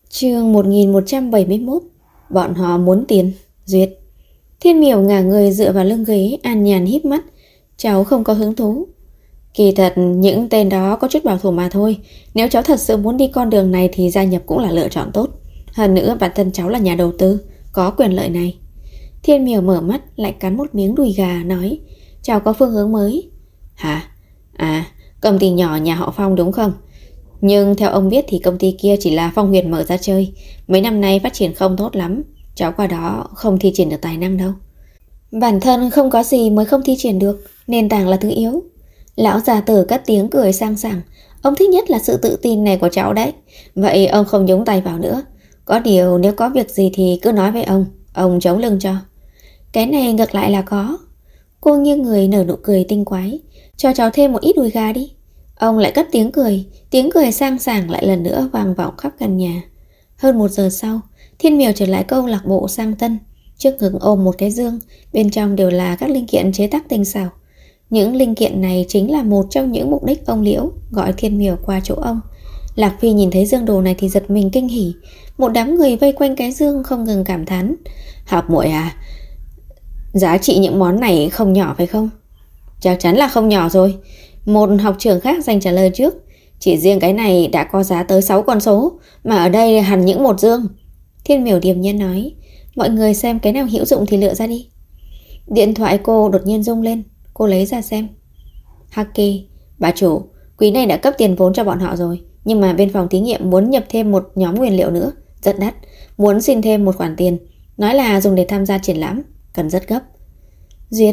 Chương 1171. Bọn họ muốn tiền. Duyệt. Thiên Miểu ngả người dựa vào lưng ghế, an nhàn híp mắt. Cháu không có hứng thú. Kỳ thật những tên đó có chút bảo thủ mà thôi. Nếu cháu thật sự muốn đi con đường này thì gia nhập cũng là lựa chọn tốt. Hơn nữa bản thân cháu là nhà đầu tư, có quyền lợi này. Thiên Miểu mở mắt lại cắn một miếng đùi gà, nói: cháu có phương hướng mới. Hả? À, công ty nhỏ nhà họ Phong đúng không? Nhưng theo ông biết thì công ty kia chỉ là Phong Huyền mở ra chơi. Mấy năm nay phát triển không tốt lắm. Cháu qua đó không thi triển được tài năng đâu. Bản thân không có gì mới không thi triển được. Nền tảng là thứ yếu. Lão già tử cất tiếng cười sang sảng. Ông thích nhất là sự tự tin này của cháu đấy. Vậy ông không nhúng tay vào nữa. Có điều nếu có việc gì thì cứ nói với ông chống lưng cho. Cái này ngược lại là có. Cô nghiêng người nở nụ cười tinh quái. Cho cháu thêm một ít đùi gà đi. Ông lại cất tiếng cười sang sảng lại lần nữa vang vọng khắp căn nhà. Hơn 1 giờ sau, Thiên Miểu trở lại câu lạc bộ sang Tân. Trước ngực ôm một cái dương, bên trong đều là các linh kiện chế tác tinh xảo. Những linh kiện này chính là một trong những mục đích ông Liễu gọi Thiên Miểu qua chỗ ông. Lạc Phi nhìn thấy dương đồ này thì giật mình kinh hỉ. Một đám người vây quanh cái dương không ngừng cảm thán. Học muội à, giá trị những món này không nhỏ phải không? Chắc chắn là không nhỏ rồi. Một học trưởng khác giành trả lời trước. Chỉ riêng cái này đã có giá tới 6 con số, mà ở đây hẳn những một dương. Thiên Miểu điềm nhiên nói: mọi người xem cái nào hữu dụng thì lựa ra đi. Điện thoại cô đột nhiên rung lên. Cô lấy ra xem. Haki, bà chủ, quý này đã cấp tiền vốn cho bọn họ rồi, nhưng mà bên phòng thí nghiệm muốn nhập thêm một nhóm nguyên liệu nữa, rất đắt, muốn xin thêm một khoản tiền, nói là dùng để tham gia triển lãm, cần rất gấp. Duyệt.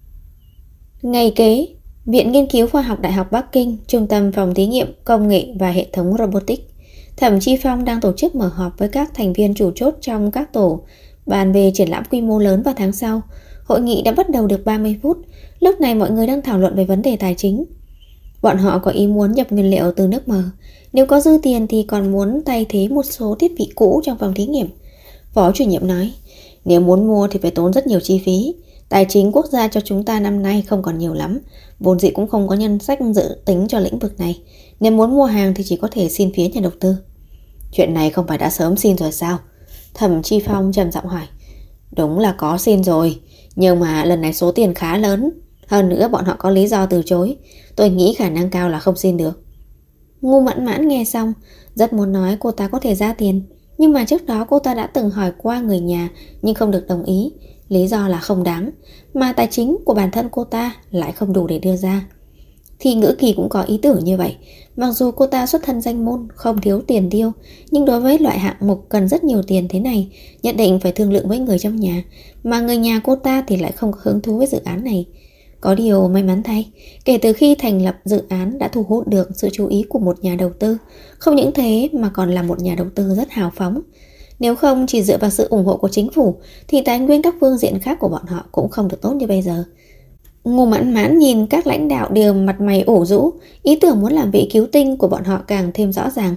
Ngày kế, Viện Nghiên cứu Khoa học Đại học Bắc Kinh, Trung tâm Phòng Thí nghiệm Công nghệ và Hệ thống Robotics. Thẩm Chi Phong đang tổ chức mở họp với các thành viên chủ chốt trong các tổ, bàn về triển lãm quy mô lớn vào tháng sau. Hội nghị đã bắt đầu được 30 phút. Lúc này mọi người đang thảo luận về vấn đề tài chính. Bọn họ có ý muốn nhập nguyên liệu từ nước mở. Nếu có dư tiền thì còn muốn thay thế một số thiết bị cũ trong phòng thí nghiệm. Phó chủ nhiệm nói: nếu muốn mua thì phải tốn rất nhiều chi phí. Tài chính quốc gia cho chúng ta năm nay không còn nhiều lắm, vốn dĩ cũng không có ngân sách dự tính cho lĩnh vực này. Nếu muốn mua hàng thì chỉ có thể xin phía nhà đầu tư. Chuyện này không phải đã sớm xin rồi sao? Thẩm Chi Phong trầm giọng hỏi. Đúng là có xin rồi, nhưng mà lần này số tiền khá lớn. Hơn nữa bọn họ có lý do từ chối. Tôi nghĩ khả năng cao là không xin được. Ngu Mãn Mãn nghe xong, rất muốn nói cô ta có thể ra tiền. Nhưng mà trước đó cô ta đã từng hỏi qua người nhà, nhưng không được đồng ý. Lý do là không đáng, mà tài chính của bản thân cô ta lại không đủ để đưa ra. Thì Ngữ Kỳ cũng có ý tưởng như vậy. Mặc dù cô ta xuất thân danh môn, không thiếu tiền tiêu, nhưng đối với loại hạng mục cần rất nhiều tiền thế này, nhất định phải thương lượng với người trong nhà. Mà người nhà cô ta thì lại không có hứng thú với dự án này. Có điều may mắn thay, kể từ khi thành lập dự án đã thu hút được sự chú ý của một nhà đầu tư. Không những thế mà còn là một nhà đầu tư rất hào phóng. Nếu không chỉ dựa vào sự ủng hộ của chính phủ thì tài nguyên các phương diện khác của bọn họ cũng không được tốt như bây giờ. Ngô Mãn Mãn nhìn các lãnh đạo đều mặt mày ủ rũ, ý tưởng muốn làm vị cứu tinh của bọn họ càng thêm rõ ràng.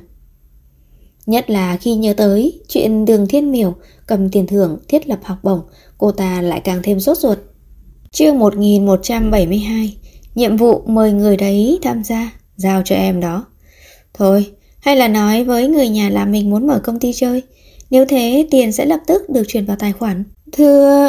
Nhất là khi nhớ tới chuyện Đường Thiên Miểu cầm tiền thưởng thiết lập học bổng, cô ta lại càng thêm sốt ruột. Chương 1172. Nhiệm vụ mời người đấy tham gia, giao cho em đó. Thôi, hay là nói với người nhà là mình muốn mở công ty chơi. Nếu thế tiền sẽ lập tức được chuyển vào tài khoản. Thưa...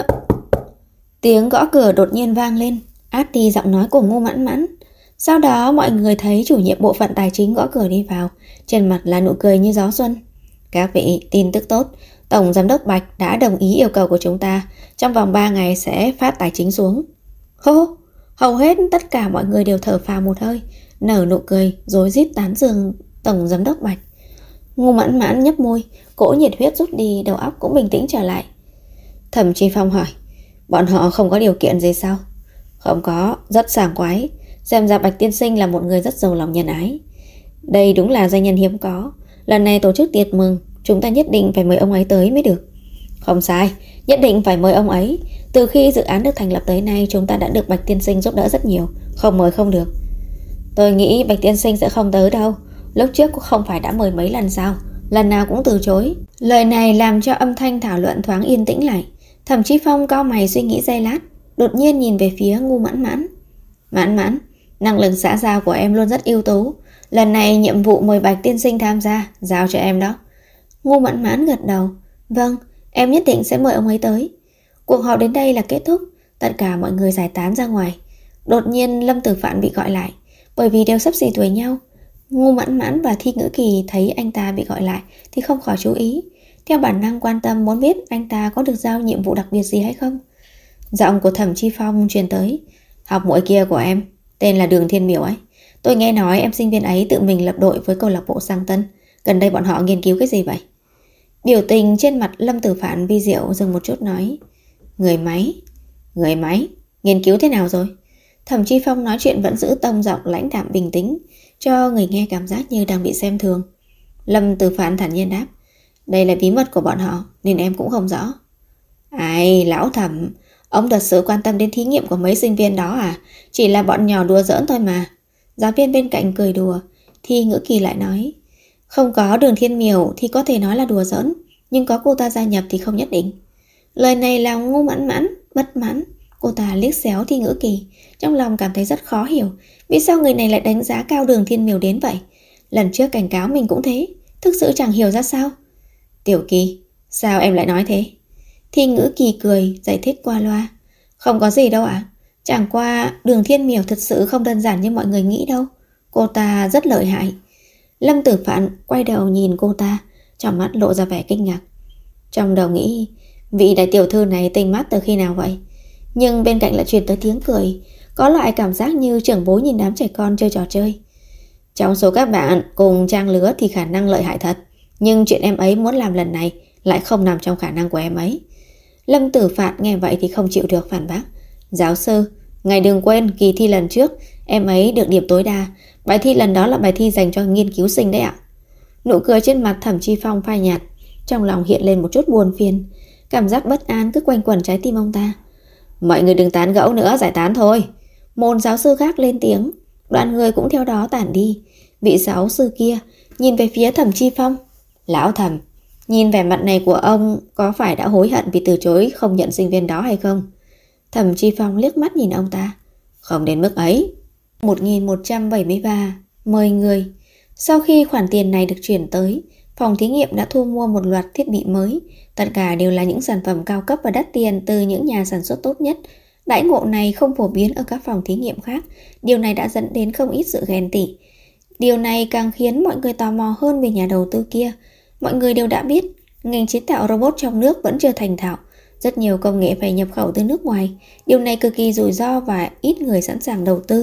Tiếng gõ cửa đột nhiên vang lên, át đi giọng nói của Ngô Mãn Mãn. Sau đó mọi người thấy chủ nhiệm bộ phận tài chính gõ cửa đi vào, trên mặt là nụ cười như gió xuân. Các vị, tin tức tốt, Tổng Giám đốc Bạch đã đồng ý yêu cầu của chúng ta, trong vòng 3 ngày sẽ phát tài chính xuống. Hô, hầu hết tất cả mọi người đều thở phào một hơi, nở nụ cười, rối rít tán dương Tổng Giám đốc Bạch. Ngô Mãn Mãn nhấp môi, cỗ nhiệt huyết rút đi, đầu óc cũng bình tĩnh trở lại. Thẩm Chi Phong hỏi: bọn họ không có điều kiện gì sao? Không có, rất sảng khoái. Xem ra Bạch tiên sinh là một người rất giàu lòng nhân ái. Đây đúng là danh nhân hiếm có. Lần này tổ chức tiệc mừng, chúng ta nhất định phải mời ông ấy tới mới được. Không sai, nhất định phải mời ông ấy. Từ khi dự án được thành lập tới nay, chúng ta đã được Bạch tiên sinh giúp đỡ rất nhiều, không mời không được. Tôi nghĩ Bạch tiên sinh sẽ không tới đâu. Lúc trước cũng không phải đã mời mấy lần sao? Lần nào cũng từ chối. Lời này làm cho âm thanh thảo luận thoáng yên tĩnh lại. Thẩm Chí Phong cau mày suy nghĩ giây lát, đột nhiên nhìn về phía Ngô Mãn Mãn. Mãn Mãn, năng lực xã giao của em luôn rất ưu tú. Lần này nhiệm vụ mời Bạch tiên sinh tham gia, giao cho em đó. Ngô Mãn Mãn gật đầu. Vâng, em nhất định sẽ mời ông ấy tới. Cuộc họp đến đây là kết thúc. Tất cả mọi người giải tán ra ngoài. Đột nhiên Lâm Tử Phạn bị gọi lại. Bởi vì đều xấp xỉ tuổi nhau, Ngô Mãn Mãn và Thi Ngữ Kỳ thấy anh ta bị gọi lại thì không khỏi chú ý. Theo bản năng quan tâm muốn biết anh ta có được giao nhiệm vụ đặc biệt gì hay không. Giọng của Thẩm Chi Phong truyền tới. Học muội kia của em tên là Đường Thiên Miểu ấy. Tôi nghe nói em sinh viên ấy tự mình lập đội với câu lạc bộ Sang Tân. Gần đây bọn họ nghiên cứu cái gì vậy? Biểu tình trên mặt Lâm Tử Phạn vi diệu dừng một chút nói. Người máy, nghiên cứu thế nào rồi? Thẩm Chi Phong nói chuyện vẫn giữ tông giọng lãnh đạm bình tĩnh, cho người nghe cảm giác như đang bị xem thường. Lâm Tử Phạn thản nhiên đáp. Đây là bí mật của bọn họ nên em cũng không rõ. Ai, lão Thẩm, ông thật sự quan tâm đến thí nghiệm của mấy sinh viên đó à? Chỉ là bọn nhỏ đùa giỡn thôi mà. Giáo viên bên cạnh cười đùa. Thi Ngữ Kỳ lại nói. Không có Đường Thiên Miểu thì có thể nói là đùa giỡn, nhưng có cô ta gia nhập thì không nhất định. Lời này làm Ngô Mãn Mãn bất mãn. Cô ta liếc xéo Thi Ngữ Kỳ, trong lòng cảm thấy rất khó hiểu. Vì sao người này lại đánh giá cao Đường Thiên Miểu đến vậy? Lần trước cảnh cáo mình cũng thế, thực sự chẳng hiểu ra sao. Tiểu Kỳ, sao em lại nói thế? Thi Ngữ Kỳ cười, giải thích qua loa. Không có gì đâu ạ. Chẳng qua Đường Thiên Miểu thật sự không đơn giản như mọi người nghĩ đâu. Cô ta rất lợi hại. Lâm Tử Phạn quay đầu nhìn cô ta, trong mắt lộ ra vẻ kinh ngạc. Trong đầu nghĩ, vị đại tiểu thư này tinh mắt từ khi nào vậy? Nhưng bên cạnh lại truyền tới tiếng cười, có loại cảm giác như trưởng bối nhìn đám trẻ con chơi trò chơi. Trong số các bạn cùng trang lứa thì khả năng lợi hại thật, nhưng chuyện em ấy muốn làm lần này lại không nằm trong khả năng của em ấy. Lâm Tử Phạn nghe vậy thì không chịu được phản bác. Giáo sư, ngài đừng quên kỳ thi lần trước em ấy được điểm tối đa. Bài thi lần đó là bài thi dành cho nghiên cứu sinh đấy ạ. Nụ cười trên mặt Thẩm Chi Phong phai nhạt, trong lòng hiện lên một chút buồn phiền. Cảm giác bất an cứ quanh quẩn trái tim ông ta. Mọi người đừng tán gẫu nữa, giải tán thôi. Một giáo sư khác lên tiếng. Đoàn người cũng theo đó tản đi. Vị giáo sư kia nhìn về phía Thẩm Chi Phong. Lão Thẩm, nhìn vẻ mặt này của ông có phải đã hối hận vì từ chối không nhận sinh viên đó hay không? Thẩm Chi Phong liếc mắt nhìn ông ta. Không đến mức ấy. 1173 mời người. Sau khi khoản tiền này được chuyển tới, phòng thí nghiệm đã thu mua một loạt thiết bị mới. Tất cả đều là những sản phẩm cao cấp và đắt tiền từ những nhà sản xuất tốt nhất. Đãi ngộ này không phổ biến ở các phòng thí nghiệm khác. Điều này đã dẫn đến không ít sự ghen tị. Điều này càng khiến mọi người tò mò hơn về nhà đầu tư kia. Mọi người đều đã biết, ngành chế tạo robot trong nước vẫn chưa thành thạo. Rất nhiều công nghệ phải nhập khẩu từ nước ngoài. Điều này cực kỳ rủi ro và ít người sẵn sàng đầu tư.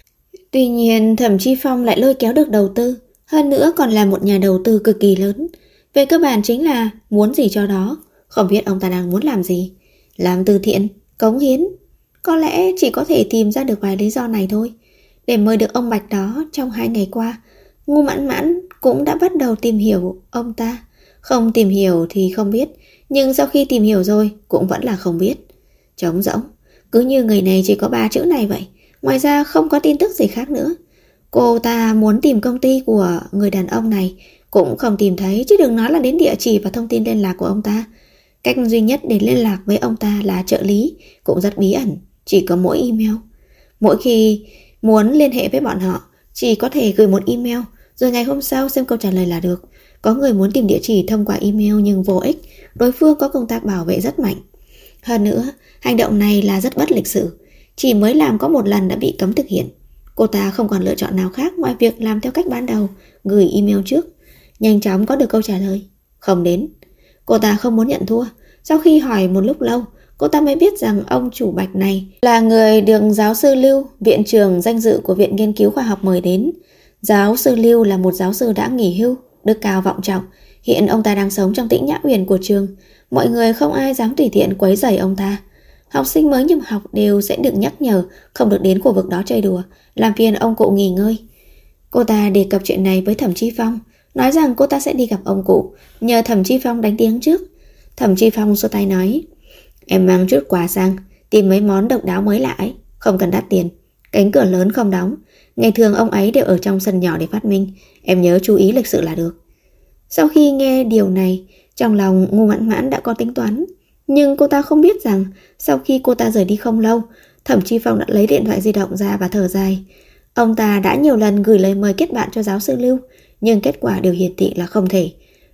Tuy nhiên, Thẩm Chi Phong lại lôi kéo được đầu tư. Hơn nữa còn là một nhà đầu tư cực kỳ lớn. Về cơ bản chính là muốn gì cho đó. Không biết ông ta đang muốn làm gì. Làm từ thiện, cống hiến. Có lẽ chỉ có thể tìm ra được vài lý do này thôi. Để mời được ông Bạch đó trong 2 ngày qua, Ngô Mãn Mãn cũng đã bắt đầu tìm hiểu ông ta. Không tìm hiểu thì không biết, nhưng sau khi tìm hiểu rồi cũng vẫn là không biết. Trống rỗng, cứ như người này chỉ có 3 chữ này vậy. Ngoài ra không có tin tức gì khác nữa. Cô ta muốn tìm công ty của người đàn ông này cũng không tìm thấy, chứ đừng nói là đến địa chỉ và thông tin liên lạc của ông ta. Cách duy nhất để liên lạc với ông ta là trợ lý, cũng rất bí ẩn, chỉ có mỗi email. Mỗi khi muốn liên hệ với bọn họ, chỉ có thể gửi một email, rồi ngày hôm sau xem câu trả lời là được. Có người muốn tìm địa chỉ thông qua email nhưng vô ích, đối phương có công tác bảo vệ rất mạnh. Hơn nữa, hành động này là rất bất lịch sự, chỉ mới làm có một lần đã bị cấm thực hiện. Cô ta không còn lựa chọn nào khác ngoài việc làm theo cách ban đầu, gửi email trước, nhanh chóng có được câu trả lời. Không đến. Cô ta không muốn nhận thua. Sau khi hỏi một lúc lâu, cô ta mới biết rằng ông chủ Bạch này là người được giáo sư Lưu, viện trưởng danh dự của Viện Nghiên cứu Khoa học mời đến. Giáo sư Lưu là một giáo sư đã nghỉ hưu, đức cao vọng trọng. Hiện ông ta đang sống trong Tĩnh Nhã Uyển của trường. Mọi người không ai dám tùy tiện quấy rầy ông ta. Học sinh mới nhập học đều sẽ được nhắc nhở không được đến khu vực đó chơi đùa, làm phiền ông cụ nghỉ ngơi. Cô ta đề cập chuyện này với Thẩm Chi Phong, nói rằng cô ta sẽ đi gặp ông cụ, nhờ Thẩm Chi Phong đánh tiếng trước. Thẩm Chi Phong xua tay nói, em mang chút quà sang, tìm mấy món độc đáo mới lạ ấy, không cần đắt tiền. Cánh cửa lớn không đóng, ngày thường ông ấy đều ở trong sân nhỏ để phát minh, em nhớ chú ý lịch sự là được. Sau khi nghe điều này, trong lòng Ngô Mãn Mãn đã có tính toán. Nhưng cô ta không biết rằng sau khi cô ta rời đi không lâu, Thẩm Chi Phong đã lấy điện thoại di động ra và thở dài. Ông ta đã nhiều lần gửi lời mời kết bạn cho giáo sư Lưu, nhưng kết quả đều hiển thị là không thể.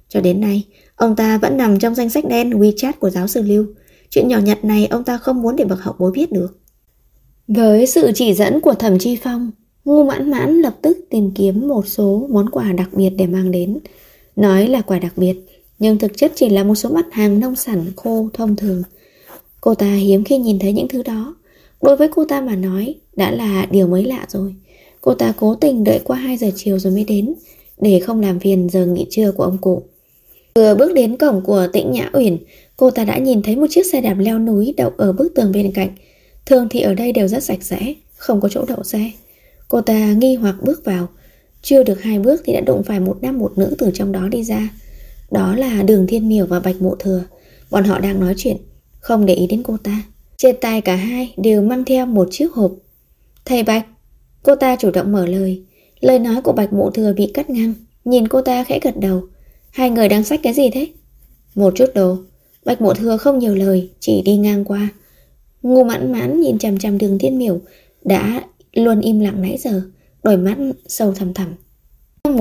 Cho đến nay, ông ta vẫn nằm trong danh sách đen WeChat của giáo sư Lưu. Chuyện nhỏ nhặt này ông ta không muốn để bậc hậu bối biết được. Với sự chỉ dẫn của Thẩm Chi Phong, Ngô Mãn Mãn lập tức tìm kiếm một số món quà đặc biệt để mang đến. Nói là quà đặc biệt, nhưng thực chất chỉ là một số mặt hàng nông sản khô thông thường. Cô ta hiếm khi nhìn thấy những thứ đó. Đối với cô ta mà nói, đã là điều mới lạ rồi. Cô ta cố tình đợi qua 2 giờ chiều rồi mới đến, để không làm phiền giờ nghỉ trưa của ông cụ. Vừa bước đến cổng của Tĩnh Nhã Uyển, cô ta đã nhìn thấy một chiếc xe đạp leo núi đậu ở bức tường bên cạnh. Thường thì ở đây đều rất sạch sẽ, không có chỗ đậu xe. Cô ta nghi hoặc bước vào. Chưa được 2 bước thì đã đụng phải một nam một nữ từ trong đó đi ra. Đó là Đường Thiên Miểu và Bạch Mộ Thừa. Bọn họ đang nói chuyện, không để ý đến cô ta. Trên tay cả hai đều mang theo một chiếc hộp. Thầy Bạch, cô ta chủ động mở lời. Lời nói của Bạch Mộ Thừa bị cắt ngang. Nhìn cô ta khẽ gật đầu. Hai người đang xách cái gì thế? Một chút đồ. Bạch Mộ Thừa không nhiều lời, chỉ đi ngang qua. Ngô Mãn Mãn nhìn chằm chằm Đường Thiên Miểu, đã luôn im lặng nãy giờ, đôi mắt sâu thẳm thẳm. Năm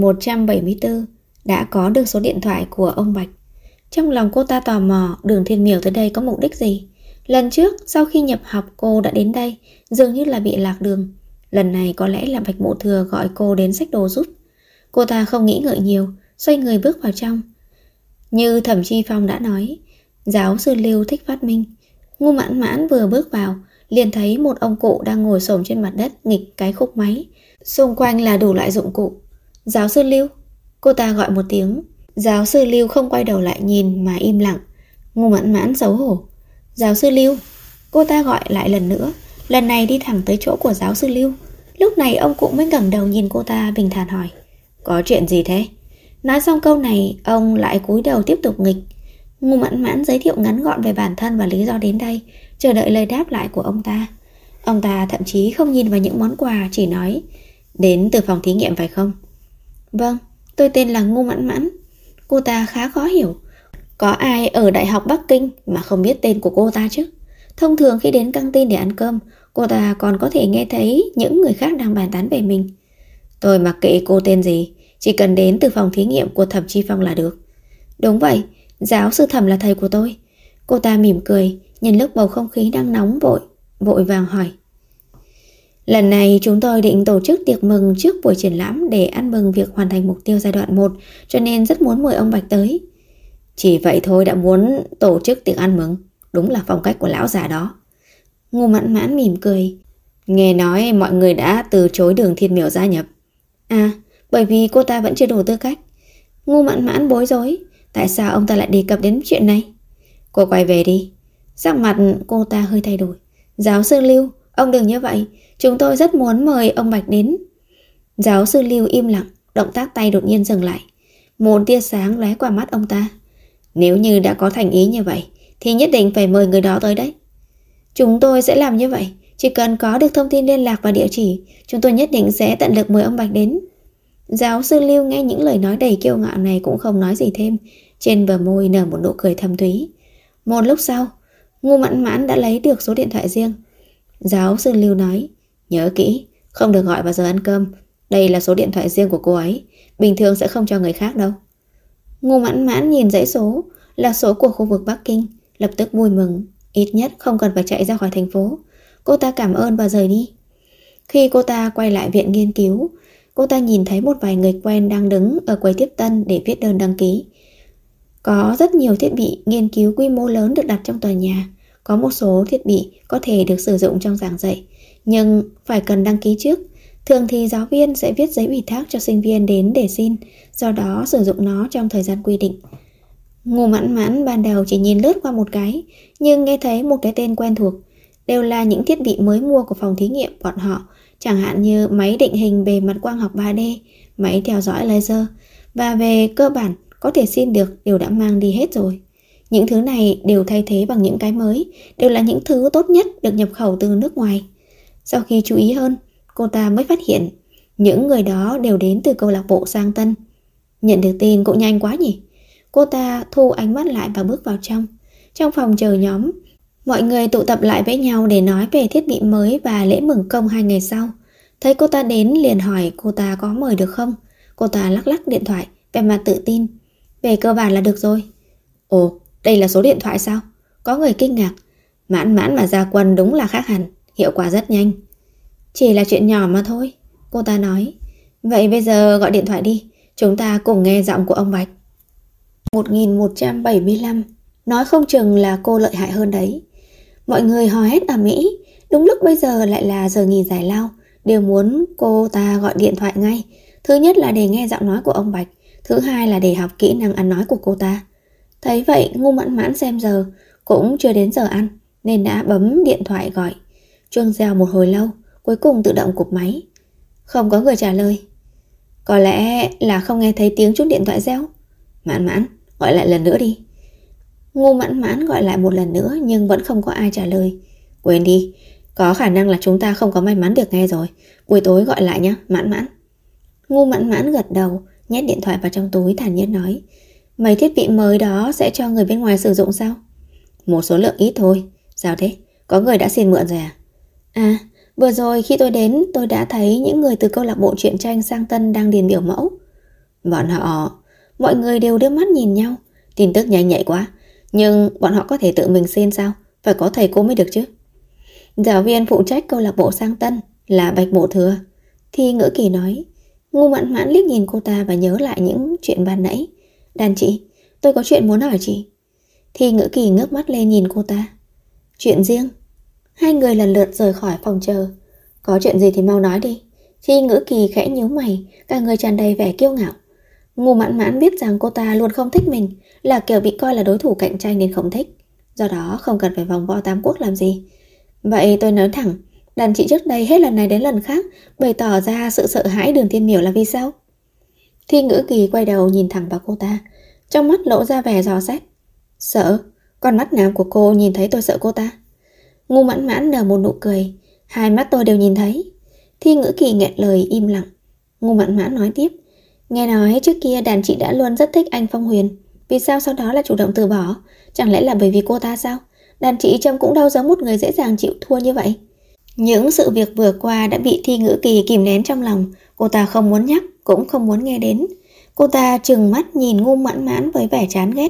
1174 đã có được số điện thoại của ông Bạch. Trong lòng cô ta tò mò Đường Thiên Miểu tới đây có mục đích gì. Lần trước sau khi nhập học cô đã đến đây, dường như là bị lạc đường. Lần này có lẽ là Bạch Mộ Thừa gọi cô đến xách đồ giúp. Cô ta không nghĩ ngợi nhiều, xoay người bước vào trong. Như Thẩm Chi Phong đã nói, giáo sư Lưu thích phát minh. Ngô Mãn Mãn vừa bước vào, liền thấy một ông cụ đang ngồi xổm trên mặt đất nghịch cái khúc máy. Xung quanh là đủ loại dụng cụ. Giáo sư Lưu, cô ta gọi một tiếng. Giáo sư Lưu không quay đầu lại nhìn mà im lặng. Ngô Mãn Mãn xấu hổ. Giáo sư Lưu, cô ta gọi lại lần nữa, lần này đi thẳng tới chỗ của giáo sư Lưu. Lúc này ông cụ mới ngẩng đầu nhìn cô ta bình thản hỏi, có chuyện gì thế? Nói xong câu này, ông lại cúi đầu tiếp tục nghịch. Ngô Mãn Mãn giới thiệu ngắn gọn về bản thân và lý do đến đây, chờ đợi lời đáp lại của ông ta. Ông ta thậm chí không nhìn vào những món quà, chỉ nói, đến từ phòng thí nghiệm phải không? Vâng, tôi tên là Ngô Mãn Mãn. Cô ta khá khó hiểu. Có ai ở Đại học Bắc Kinh mà không biết tên của cô ta chứ? Thông thường khi đến căng tin để ăn cơm, cô ta còn có thể nghe thấy những người khác đang bàn tán về mình. Tôi mặc kệ cô tên gì, chỉ cần đến từ phòng thí nghiệm của Thẩm Chi Phong là được. Đúng vậy, giáo sư Thẩm là thầy của tôi. Cô ta mỉm cười, nhìn lúc bầu không khí đang nóng vội vàng hỏi. Lần này chúng tôi định tổ chức tiệc mừng trước buổi triển lãm để ăn mừng việc hoàn thành mục tiêu giai đoạn 1, cho nên rất muốn mời ông Bạch tới. Chỉ vậy thôi đã muốn tổ chức tiệc ăn mừng, đúng là phong cách của lão già đó. Ngô Mãn Mãn mỉm cười. Nghe nói mọi người đã từ chối Đường Thiên Miểu gia nhập. À, bởi vì cô ta vẫn chưa đủ tư cách. Ngô Mãn Mãn bối rối. Tại sao ông ta lại đề cập đến chuyện này? Cô quay về đi. Sắc mặt cô ta hơi thay đổi. Giáo sư Lưu, ông đừng như vậy. Chúng tôi rất muốn mời ông Bạch đến. Giáo sư Lưu im lặng, động tác tay đột nhiên dừng lại. Một tia sáng lóe qua mắt ông ta. Nếu như đã có thành ý như vậy thì nhất định phải mời người đó tới đấy. Chúng tôi sẽ làm như vậy. Chỉ cần có được thông tin liên lạc và địa chỉ, chúng tôi nhất định sẽ tận lực mời ông Bạch đến. Giáo sư Lưu nghe những lời nói đầy kiêu ngạo này cũng không nói gì thêm. Trên bờ môi nở một nụ cười thâm thúy. Một lúc sau, Ngô Mãn Mãn đã lấy được số điện thoại riêng. Giáo sư Lưu nói, nhớ kỹ, không được gọi vào giờ ăn cơm. Đây là số điện thoại riêng của cô ấy, bình thường sẽ không cho người khác đâu. Ngô Mãn Mãn nhìn dãy số, là số của khu vực Bắc Kinh, lập tức vui mừng. Ít nhất không cần phải chạy ra khỏi thành phố. Cô ta cảm ơn và rời đi. Khi cô ta quay lại viện nghiên cứu, cô ta nhìn thấy một vài người quen đang đứng ở quầy tiếp tân để viết đơn đăng ký. Có rất nhiều thiết bị nghiên cứu quy mô lớn được đặt trong tòa nhà. Có một số thiết bị có thể được sử dụng trong giảng dạy, nhưng phải cần đăng ký trước. Thường thì giáo viên sẽ viết giấy ủy thác cho sinh viên đến để xin, do đó sử dụng nó trong thời gian quy định. Ngô Mãn Mãn ban đầu chỉ nhìn lướt qua một cái, nhưng nghe thấy một cái tên quen thuộc. Đều là những thiết bị mới mua của phòng thí nghiệm bọn họ, chẳng hạn như máy định hình bề mặt quang học 3D, máy theo dõi laser, và về cơ bản có thể xin được đều đã mang đi hết rồi. Những thứ này đều thay thế bằng những cái mới, đều là những thứ tốt nhất được nhập khẩu từ nước ngoài. Sau khi chú ý hơn, cô ta mới phát hiện những người đó đều đến từ câu lạc bộ Sang Tân. Nhận được tin cũng nhanh quá nhỉ. Cô ta thu ánh mắt lại và bước vào trong. Trong phòng chờ nhóm, mọi người tụ tập lại với nhau để nói về thiết bị mới và lễ mừng công 2 ngày sau. Thấy cô ta đến liền hỏi cô ta có mời được không. Cô ta lắc lắc điện thoại, vẻ mặt tự tin. Về cơ bản là được rồi. Ồ, đây là số điện thoại sao? Có người kinh ngạc. Mãn Mãn mà ra quân đúng là khác hẳn, hiệu quả rất nhanh. Chỉ là chuyện nhỏ mà thôi, cô ta nói. Vậy bây giờ gọi điện thoại đi, chúng ta cùng nghe giọng của ông Bạch. 1175. Nói không chừng là cô lợi hại hơn đấy. Mọi người hò hét ầm ĩ. Đúng lúc bây giờ lại là giờ nghỉ giải lao, đều muốn cô ta gọi điện thoại ngay. Thứ nhất là để nghe giọng nói của ông Bạch, thứ hai là để học kỹ năng ăn nói của cô ta. Thấy vậy, Ngu Mãn Mãn xem giờ, cũng chưa đến giờ ăn, nên đã bấm điện thoại gọi. Chuông reo một hồi lâu, cuối cùng tự động cụp máy. Không có người trả lời. Có lẽ là không nghe thấy tiếng chuông điện thoại reo. Mãn Mãn, gọi lại lần nữa đi. Ngu Mãn Mãn gọi lại một lần nữa nhưng vẫn không có ai trả lời. Quên đi, có khả năng là chúng ta không có may mắn được nghe rồi. Buổi tối gọi lại nhé, Mãn Mãn. Ngu Mãn Mãn gật đầu, nhét điện thoại vào trong túi, thản nhiên nói. Mấy thiết bị mới đó sẽ cho người bên ngoài sử dụng sao? Một số lượng ít thôi. Sao thế? Có người đã xin mượn rồi à? À, vừa rồi khi tôi đến, tôi đã thấy những người từ câu lạc bộ truyện tranh Sang Tân đang điền biểu mẫu. Bọn họ... Mọi người đều đưa mắt nhìn nhau. Tin tức nhanh nhạy quá. Nhưng bọn họ có thể tự mình xin sao? Phải có thầy cô mới được chứ. Giáo viên phụ trách câu lạc bộ Sang Tân là Bạch Bộ Thừa, Thi Ngữ Kỳ nói. Ngu Mãn Mãn liếc nhìn cô ta và nhớ lại những chuyện ban nãy. Đàn chị, tôi có chuyện muốn hỏi chị. Thi Ngữ Kỳ ngước mắt lên nhìn cô ta. Chuyện riêng? Hai người lần lượt rời khỏi phòng chờ. Có chuyện gì thì mau nói đi. Thi Ngữ Kỳ khẽ nhíu mày, cả người tràn đầy vẻ kiêu ngạo. Ngu Mãn Mãn biết rằng cô ta luôn không thích mình, là kiểu bị coi là đối thủ cạnh tranh nên không thích. Do đó không cần phải vòng vo tam quốc làm gì. Vậy tôi nói thẳng, đàn chị trước đây hết lần này đến lần khác bày tỏ ra sự sợ hãi Đường Thiên Miểu là vì sao? Thi Ngữ Kỳ quay đầu nhìn thẳng vào cô ta, trong mắt lộ ra vẻ dò xét. Sợ? Con mắt nào của cô nhìn thấy tôi sợ cô ta? Ngu Mãn Mãn nở một nụ cười. Hai mắt tôi đều nhìn thấy. Thi Ngữ Kỳ nghẹn lời im lặng. Ngu Mãn Mãn nói tiếp. Nghe nói trước kia đàn chị đã luôn rất thích anh Phong Huyền. Vì sao sau đó là chủ động từ bỏ? Chẳng lẽ là bởi vì cô ta sao? Đàn chị trông cũng đâu giống một người dễ dàng chịu thua như vậy. Những sự việc vừa qua đã bị Thi Ngữ Kỳ kìm nén trong lòng. Cô ta không muốn nhắc, cũng không muốn nghe đến. Cô ta trừng mắt nhìn Ngu Mãn Mãn với vẻ chán ghét.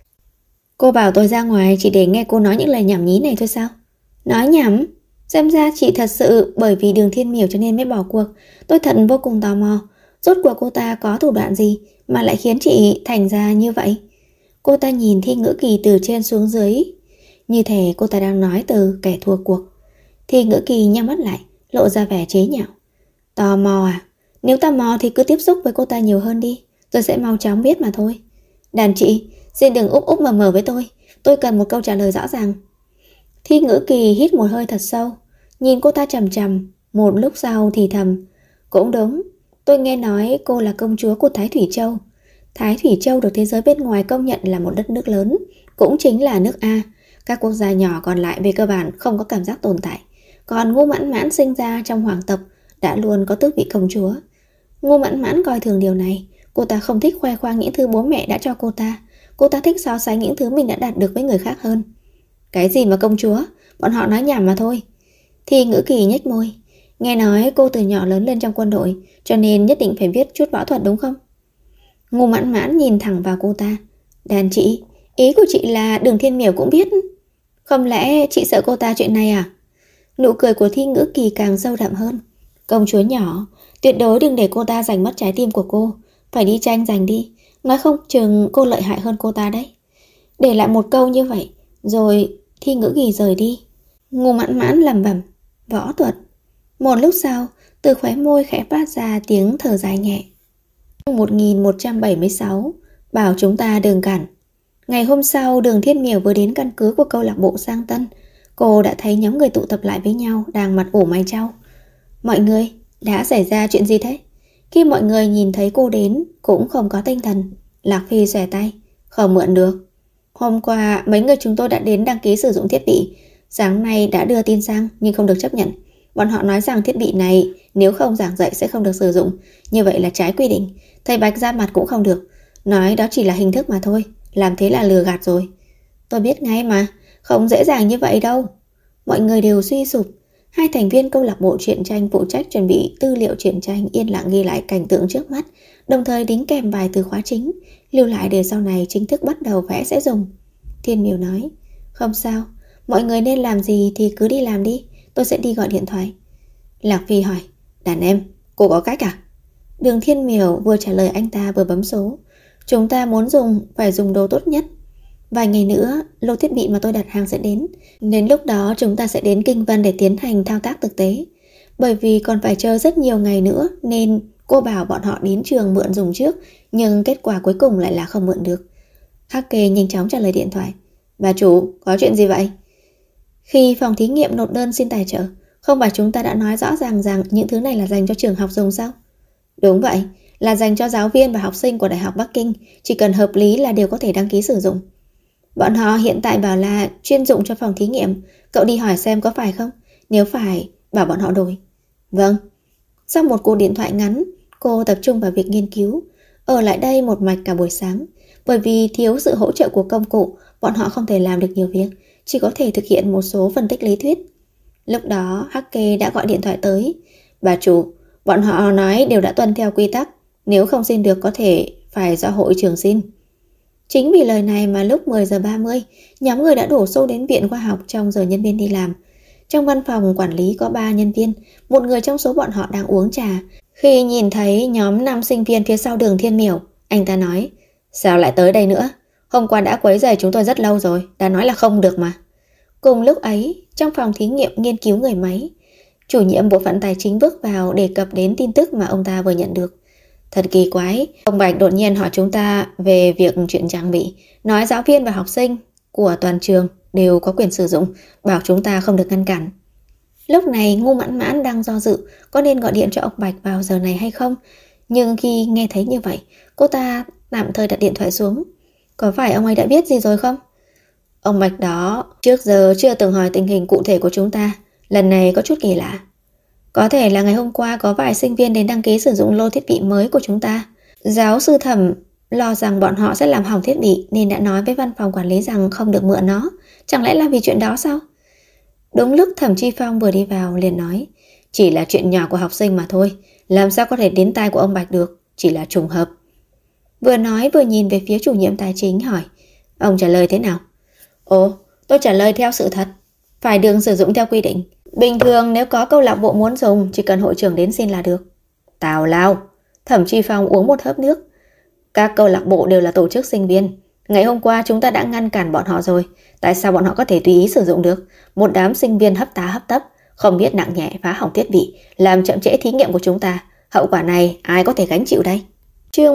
Cô bảo tôi ra ngoài chỉ để nghe cô nói những lời nhảm nhí này thôi sao? Nói nhảm? Xem ra chị thật sự bởi vì Đường Thiên Miểu cho nên mới bỏ cuộc. Tôi thật vô cùng tò mò. Rốt cuộc cô ta có thủ đoạn gì mà lại khiến chị thành ra như vậy? Cô ta nhìn Thi Ngữ Kỳ từ trên xuống dưới, như thể cô ta đang nói từ kẻ thua cuộc. Thi Ngữ Kỳ nhắm mắt lại, lộ ra vẻ chế nhạo. Tò mò à? Nếu tò mò thì cứ tiếp xúc với cô ta nhiều hơn đi, rồi sẽ mau chóng biết mà thôi. Đàn chị, xin đừng úp úp mờ mờ với tôi cần một câu trả lời rõ ràng. Thi Ngữ Kỳ hít một hơi thật sâu, nhìn cô ta chằm chằm, một lúc sau thì thầm. Cũng đúng, tôi nghe nói cô là công chúa của Thái Thủy Châu. Thái Thủy Châu được thế giới bên ngoài công nhận là một đất nước lớn, cũng chính là nước A. Các quốc gia nhỏ còn lại về cơ bản không có cảm giác tồn tại. Còn Ngu Mãn Mãn sinh ra trong hoàng tộc đã luôn có tước vị công chúa. Ngu Mãn Mãn coi thường điều này. Cô ta không thích khoe khoang những thứ bố mẹ đã cho cô ta. Cô ta thích so sánh những thứ mình đã đạt được với người khác hơn. Cái gì mà công chúa? Bọn họ nói nhảm mà thôi. Thi Ngữ Kỳ nhếch môi. Nghe nói cô từ nhỏ lớn lên trong quân đội, cho nên nhất định phải biết chút võ thuật đúng không? Ngu Mãn Mãn nhìn thẳng vào cô ta. Đàn chị, ý của chị là Đường Thiên Miểu cũng biết. Không lẽ chị sợ cô ta chuyện này à? Nụ cười của Thi Ngữ Kỳ càng sâu đậm hơn. Công chúa nhỏ, tuyệt đối đừng để cô ta giành mất trái tim của cô. Phải đi tranh giành đi. Nói không chừng cô lợi hại hơn cô ta đấy. Để lại một câu như vậy, rồi Thi Ngữ Kỳ rời đi. Ngu Mãn Mãn lẩm bẩm. Võ thuật. Một lúc sau, từ khóe môi khẽ phát ra tiếng thở dài nhẹ. 1176. Bảo chúng ta đừng cản. Ngày hôm sau, Đường Thiên Miểu vừa đến căn cứ của câu lạc bộ Sang Tân. Cô đã thấy nhóm người tụ tập lại với nhau, đang mặt ủ mày trao. Mọi người, đã xảy ra chuyện gì thế? Khi mọi người nhìn thấy cô đến, cũng không có tinh thần. Lạc Phi xòe tay. Không mượn được. Hôm qua, mấy người chúng tôi đã đến đăng ký sử dụng thiết bị. Sáng nay đã đưa tin sang, nhưng không được chấp nhận. Bọn họ nói rằng thiết bị này nếu không giảng dạy sẽ không được sử dụng. Như vậy là trái quy định. Thầy Bạch ra mặt cũng không được. Nói đó chỉ là hình thức mà thôi. Làm thế là lừa gạt rồi. Tôi biết ngay mà, không dễ dàng như vậy đâu. Mọi người đều suy sụp. Hai thành viên câu lạc bộ truyện tranh phụ trách chuẩn bị tư liệu truyện tranh yên lặng ghi lại cảnh tượng trước mắt, đồng thời đính kèm vài từ khóa chính, lưu lại để sau này chính thức bắt đầu vẽ sẽ dùng. Thiên Miểu nói, không sao, mọi người nên làm gì thì cứ đi làm đi, tôi sẽ đi gọi điện thoại. Lạc Phi hỏi, đàn em, cô có cách à? Đường Thiên Miểu vừa trả lời anh ta vừa bấm số. Chúng ta muốn dùng, phải dùng đồ tốt nhất. Vài ngày nữa, lô thiết bị mà tôi đặt hàng sẽ đến. Đến lúc đó chúng ta sẽ đến Kinh Vân để tiến hành thao tác thực tế. Bởi vì còn phải chờ rất nhiều ngày nữa nên cô bảo bọn họ đến trường mượn dùng trước, nhưng kết quả cuối cùng lại là không mượn được. Hắc Kê nhanh chóng trả lời điện thoại. Bà chủ, có chuyện gì vậy? Khi phòng thí nghiệm nộp đơn xin tài trợ, không phải chúng ta đã nói rõ ràng rằng những thứ này là dành cho trường học dùng sao? Đúng vậy, là dành cho giáo viên và học sinh của Đại học Bắc Kinh, chỉ cần hợp lý là đều có thể đăng ký sử dụng. Bọn họ hiện tại bảo là chuyên dụng cho phòng thí nghiệm, cậu đi hỏi xem có phải không? Nếu phải, bảo bọn họ đổi. Vâng. Sau một cuộc điện thoại ngắn, cô tập trung vào việc nghiên cứu, ở lại đây một mạch cả buổi sáng. Bởi vì thiếu sự hỗ trợ của công cụ, bọn họ không thể làm được nhiều việc, chỉ có thể thực hiện một số phân tích lý thuyết. Lúc đó, Hắc Kê đã gọi điện thoại tới. Bà chủ, bọn họ nói đều đã tuân theo quy tắc, nếu không xin được có thể phải do hội trường xin. Chính vì lời này mà lúc 10 giờ 30, nhóm người đã đổ xô đến viện khoa học trong giờ nhân viên đi làm. Trong văn phòng quản lý có 3 nhân viên, một người trong số bọn họ đang uống trà. Khi nhìn thấy nhóm 5 sinh viên phía sau Đường Thiên Miểu, anh ta nói, sao lại tới đây nữa? Hôm qua đã quấy rầy chúng tôi rất lâu rồi, đã nói là không được mà. Cùng lúc ấy, trong phòng thí nghiệm nghiên cứu người máy, chủ nhiệm bộ phận tài chính bước vào đề cập đến tin tức mà ông ta vừa nhận được. Thật kỳ quái, ông Bạch đột nhiên hỏi chúng ta về việc chuyện trang bị, nói giáo viên và học sinh của toàn trường đều có quyền sử dụng, bảo chúng ta không được ngăn cản. Lúc này Ngô Mãn Mãn đang do dự có nên gọi điện cho ông Bạch vào giờ này hay không, nhưng khi nghe thấy như vậy, cô ta tạm thời đặt điện thoại xuống. Có phải ông ấy đã biết gì rồi không? Ông Bạch đó trước giờ chưa từng hỏi tình hình cụ thể của chúng ta, lần này có chút kỳ lạ. Có thể là ngày hôm qua có vài sinh viên đến đăng ký sử dụng lô thiết bị mới của chúng ta. Giáo sư Thẩm lo rằng bọn họ sẽ làm hỏng thiết bị nên đã nói với văn phòng quản lý rằng không được mượn nó. Chẳng lẽ là vì chuyện đó sao? Đúng lúc Thẩm Chi Phong vừa đi vào liền nói, chỉ là chuyện nhỏ của học sinh mà thôi, làm sao có thể đến tai của ông Bạch được, chỉ là trùng hợp. Vừa nói vừa nhìn về phía chủ nhiệm tài chính hỏi, ông trả lời thế nào? Ồ, tôi trả lời theo sự thật, phải được sử dụng theo quy định. Bình thường nếu có câu lạc bộ muốn dùng, chỉ cần hội trưởng đến xin là được. Tào lao. Thẩm Chi Phong uống một hớp nước. Các câu lạc bộ đều là tổ chức sinh viên. Ngày hôm qua chúng ta đã ngăn cản bọn họ rồi. Tại sao bọn họ có thể tùy ý sử dụng được? Một đám sinh viên hấp tá hấp tấp, không biết nặng nhẹ, phá hỏng thiết bị, làm chậm trễ thí nghiệm của chúng ta. Hậu quả này ai có thể gánh chịu đây? Chương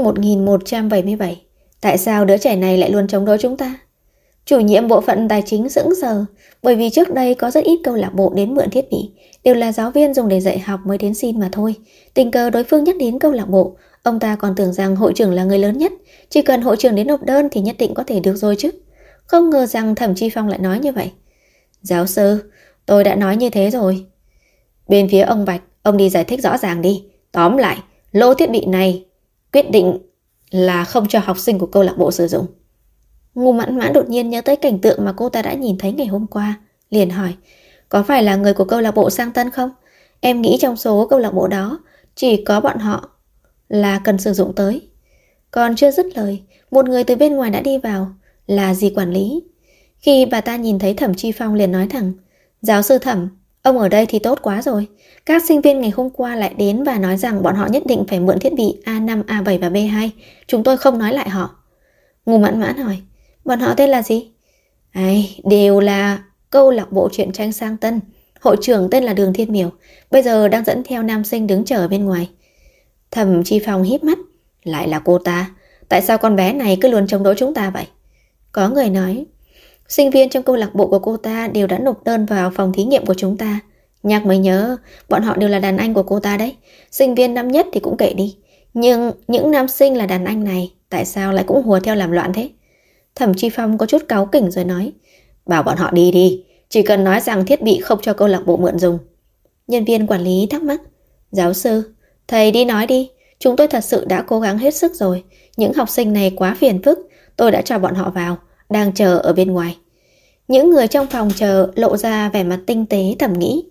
1177. Tại sao đứa trẻ này lại luôn chống đối chúng ta? Chủ nhiệm bộ phận tài chính sững sờ, bởi vì trước đây có rất ít câu lạc bộ đến mượn thiết bị, đều là giáo viên dùng để dạy học mới đến xin mà thôi. Tình cờ đối phương nhắc đến câu lạc bộ, ông ta còn tưởng rằng hội trưởng là người lớn nhất, chỉ cần hội trưởng đến nộp đơn thì nhất định có thể được rồi chứ. Không ngờ rằng Thẩm Chi Phong lại nói như vậy. Giáo sư, tôi đã nói như thế rồi. Bên phía ông Bạch, ông đi giải thích rõ ràng đi. Tóm lại, lô thiết bị này quyết định là không cho học sinh của câu lạc bộ sử dụng. Ngô Mãn Mãn đột nhiên nhớ tới cảnh tượng mà cô ta đã nhìn thấy ngày hôm qua, liền hỏi, có phải là người của câu lạc bộ Sang Tân không? Em nghĩ trong số câu lạc bộ đó chỉ có bọn họ là cần sử dụng tới. Còn chưa dứt lời, một người từ bên ngoài đã đi vào, là dì quản lý. Khi bà ta nhìn thấy Thẩm Chi Phong liền nói thẳng, giáo sư Thẩm, ông ở đây thì tốt quá rồi. Các sinh viên ngày hôm qua lại đến và nói rằng bọn họ nhất định phải mượn thiết bị A5, A7 và B2. Chúng tôi không nói lại họ. Ngô Mãn Mãn hỏi, bọn họ tên là gì? Đều là câu lạc bộ truyện tranh Sang Tân. Hội trưởng tên là Đường Thiên Miểu, bây giờ đang dẫn theo nam sinh đứng chờ ở bên ngoài. Thẩm Chi Phong híp mắt, lại là cô ta. Tại sao con bé này cứ luôn chống đối chúng ta vậy? Có người nói, sinh viên trong câu lạc bộ của cô ta đều đã nộp đơn vào phòng thí nghiệm của chúng ta. Nhắc mới nhớ, bọn họ đều là đàn anh của cô ta đấy. Sinh viên năm nhất thì cũng kệ đi, nhưng những nam sinh là đàn anh này tại sao lại cũng hùa theo làm loạn thế? Thẩm Chi Phong có chút cáu kỉnh rồi nói, bảo bọn họ đi đi, chỉ cần nói rằng thiết bị không cho câu lạc bộ mượn dùng. Nhân viên quản lý thắc mắc, giáo sư, thầy đi nói đi, chúng tôi thật sự đã cố gắng hết sức rồi. Những học sinh này quá phiền phức, tôi đã cho bọn họ vào, đang chờ ở bên ngoài. Những người trong phòng chờ lộ ra vẻ mặt tinh tế thầm nghĩ,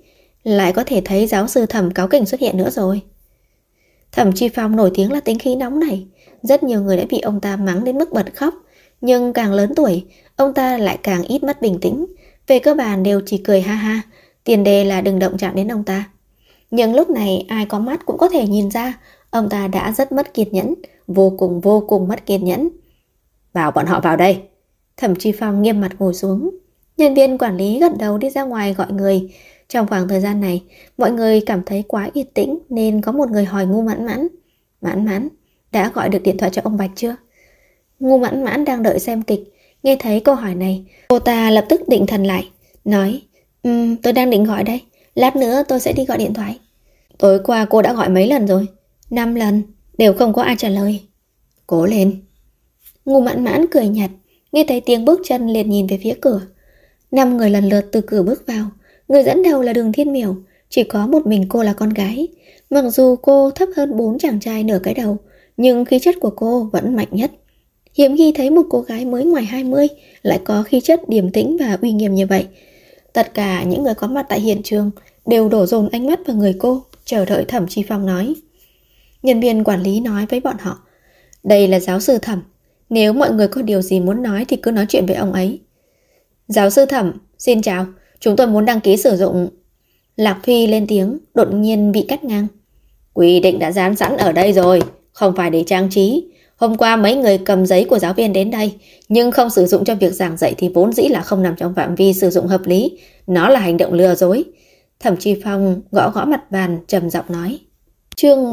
lại có thể thấy giáo sư Thẩm cáu kỉnh xuất hiện nữa rồi. Thẩm Chi Phong nổi tiếng là tính khí nóng này, rất nhiều người đã bị ông ta mắng đến mức bật khóc, nhưng càng lớn tuổi, ông ta lại càng ít mất bình tĩnh, về cơ bản đều chỉ cười ha ha, tiền đề là đừng động chạm đến ông ta. Nhưng lúc này ai có mắt cũng có thể nhìn ra, ông ta đã rất mất kiên nhẫn, vô cùng mất kiên nhẫn. Bảo bọn họ vào đây. Thẩm Chi Phong nghiêm mặt ngồi xuống. Nhân viên quản lý gật đầu đi ra ngoài gọi người. Trong khoảng thời gian này, mọi người cảm thấy quá yên tĩnh nên có một người hỏi Ngu Mãn Mãn. Mãn Mãn, đã gọi được điện thoại cho ông Bạch chưa? Ngu Mãn Mãn đang đợi xem kịch, nghe thấy câu hỏi này, cô ta lập tức định thần lại, nói: tôi đang định gọi đây, lát nữa tôi sẽ đi gọi điện thoại. Tối qua cô đã gọi mấy lần rồi? 5 lần, đều không có ai trả lời. Cố lên. Ngu Mãn Mãn cười nhạt, nghe thấy tiếng bước chân liền nhìn về phía cửa. 5 người lần lượt từ cửa bước vào. Người dẫn đầu là Đường Thiên Miểu, chỉ có một mình cô là con gái. Mặc dù cô thấp hơn 4 chàng trai nửa cái đầu, nhưng khí chất của cô vẫn mạnh nhất. Hiếm khi thấy một cô gái mới ngoài 20 lại có khí chất điềm tĩnh và uy nghiêm như vậy. Tất cả những người có mặt tại hiện trường đều đổ dồn ánh mắt vào người cô, chờ đợi Thẩm Chi Phong nói. Nhân viên quản lý nói với bọn họ: đây là giáo sư Thẩm, nếu mọi người có điều gì muốn nói thì cứ nói chuyện với ông ấy. Giáo sư Thẩm, xin chào, chúng tôi muốn đăng ký sử dụng. Lạc Phi lên tiếng, đột nhiên bị cắt ngang. Quy định đã dán sẵn ở đây rồi, không phải để trang trí. Hôm qua mấy người cầm giấy của giáo viên đến đây, nhưng không sử dụng cho việc giảng dạy thì vốn dĩ là không nằm trong phạm vi sử dụng hợp lý. Nó là hành động lừa dối. Thẩm Chi Phong gõ gõ mặt bàn trầm giọng nói. Chương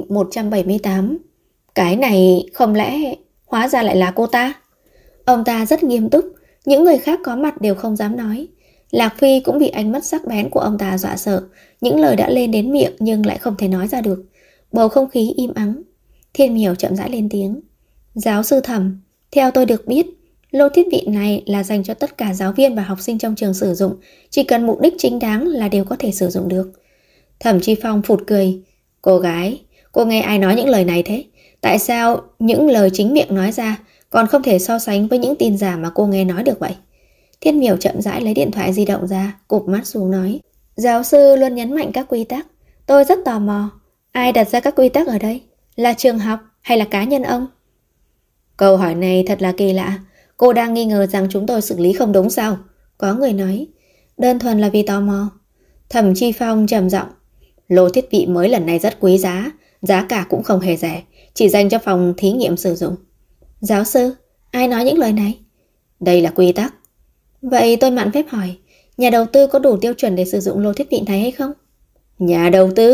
1178. Cái này không lẽ hóa ra lại là cô ta? Ông ta rất nghiêm túc, những người khác có mặt đều không dám nói. Lạc Phi cũng bị ánh mắt sắc bén của ông ta dọa sợ, những lời đã lên đến miệng nhưng lại không thể nói ra được. Bầu không khí im ắng. Thiên Miểu chậm rãi lên tiếng. Giáo sư Thẩm, theo tôi được biết, lô thiết bị này là dành cho tất cả giáo viên và học sinh trong trường sử dụng, chỉ cần mục đích chính đáng là đều có thể sử dụng được. Thẩm Chi Phong phụt cười. Cô gái, cô nghe ai nói những lời này thế? Tại sao những lời chính miệng nói ra còn không thể so sánh với những tin giả mà cô nghe nói được vậy? Thiên Miểu chậm rãi lấy điện thoại di động ra, cụp mắt xuống nói. Giáo sư luôn nhấn mạnh các quy tắc. Tôi rất tò mò, ai đặt ra các quy tắc ở đây? Là trường học hay là cá nhân ông? Câu hỏi này thật là kỳ lạ. Cô đang nghi ngờ rằng chúng tôi xử lý không đúng sao? Có người nói. Đơn thuần là vì tò mò. Thẩm Chi Phong trầm giọng. Lô thiết bị mới lần này rất quý giá, giá cả cũng không hề rẻ, chỉ dành cho phòng thí nghiệm sử dụng. Giáo sư, ai nói những lời này? Đây là quy tắc. Vậy tôi mạn phép hỏi, nhà đầu tư có đủ tiêu chuẩn để sử dụng lô thiết bị này hay không? Nhà đầu tư?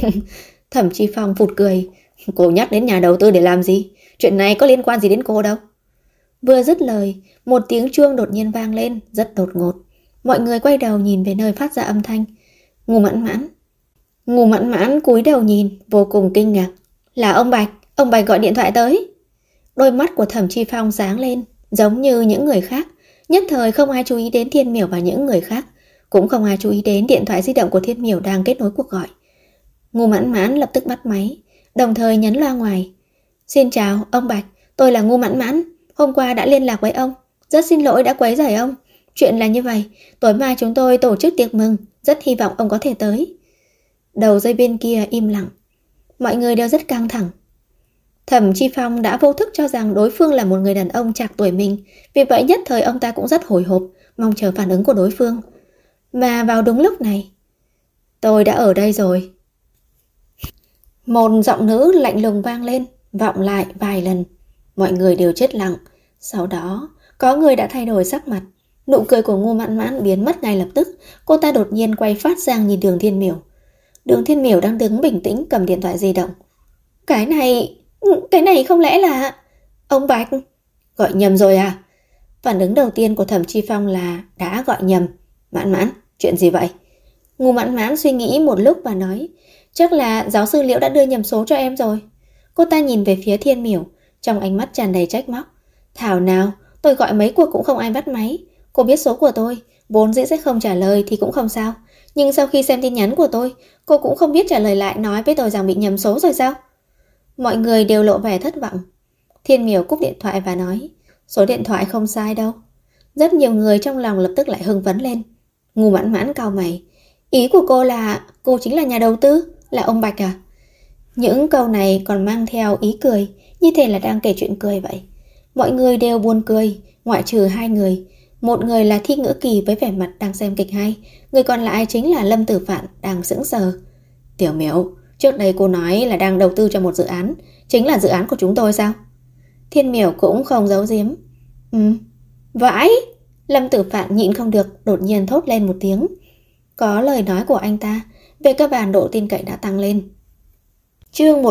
Thẩm Chi Phong phụt cười. Cô nhắc đến nhà đầu tư để làm gì? Chuyện này có liên quan gì đến cô đâu. Vừa dứt lời, một tiếng chuông đột nhiên vang lên, rất đột ngột. Mọi người quay đầu nhìn về nơi phát ra âm thanh. Ngu Mãn Mãn. Ngu Mãn Mãn cúi đầu nhìn, vô cùng kinh ngạc. Là ông Bạch gọi điện thoại tới. Đôi mắt của Thẩm Chi Phong sáng lên, giống như những người khác. Nhất thời không ai chú ý đến Thiên Miểu và những người khác, cũng không ai chú ý đến điện thoại di động của Thiên Miểu đang kết nối cuộc gọi. Ngu Mãn Mãn lập tức bắt máy, đồng thời nhấn loa ngoài. Xin chào, ông Bạch, tôi là Ngu Mãn Mãn, hôm qua đã liên lạc với ông, rất xin lỗi đã quấy rầy ông. Chuyện là như vậy, tối mai chúng tôi tổ chức tiệc mừng, rất hy vọng ông có thể tới. Đầu dây bên kia im lặng, mọi người đều rất căng thẳng. Thẩm Chi Phong đã vô thức cho rằng đối phương là một người đàn ông trạc tuổi mình, vì vậy nhất thời ông ta cũng rất hồi hộp, mong chờ phản ứng của đối phương. Mà vào đúng lúc này, tôi đã ở đây rồi. Một giọng nữ lạnh lùng vang lên, vọng lại vài lần. Mọi người đều chết lặng. Sau đó, có người đã thay đổi sắc mặt. Nụ cười của Ngu Mãn Mãn biến mất ngay lập tức. Cô ta đột nhiên quay phát sang nhìn Đường Thiên Miểu. Đường Thiên Miểu đang đứng bình tĩnh cầm điện thoại di động. Cái này không lẽ là... Ông Bạch... Gọi nhầm rồi à? Phản ứng đầu tiên của Thẩm Chi Phong là đã gọi nhầm. Mãn Mãn, chuyện gì vậy? Ngu Mãn Mãn suy nghĩ một lúc và nói, chắc là giáo sư Liễu đã đưa nhầm số cho em rồi. Cô ta nhìn về phía Thiên Miểu, trong ánh mắt tràn đầy trách móc. Thảo nào, tôi gọi mấy cuộc cũng không ai bắt máy. Cô biết số của tôi, vốn dĩ sẽ không trả lời thì cũng không sao. Nhưng sau khi xem tin nhắn của tôi, cô cũng không biết trả lời lại, nói với tôi rằng bị nhầm số rồi sao? Mọi người đều lộ vẻ thất vọng. Thiên Miểu cúp điện thoại và nói, số điện thoại không sai đâu. Rất nhiều người trong lòng lập tức lại hưng phấn lên. Ngu Mãn Mãn cau mày. Ý của cô là cô chính là nhà đầu tư, là ông Bạch à? Những câu này còn mang theo ý cười, như thể là đang kể chuyện cười vậy. Mọi người đều buồn cười, ngoại trừ hai người. Một người là Thi Ngữ Kỳ với vẻ mặt đang xem kịch hay, người còn lại chính là Lâm Tử Phạn đang sững sờ. Tiểu Miểu, trước đây cô nói là đang đầu tư cho một dự án, chính là dự án của chúng tôi sao? Thiên Miểu cũng không giấu giếm. Vãi! Lâm Tử Phạn nhịn không được, đột nhiên thốt lên một tiếng. Có lời nói của anh ta, về cơ bản độ tin cậy đã tăng lên. Chương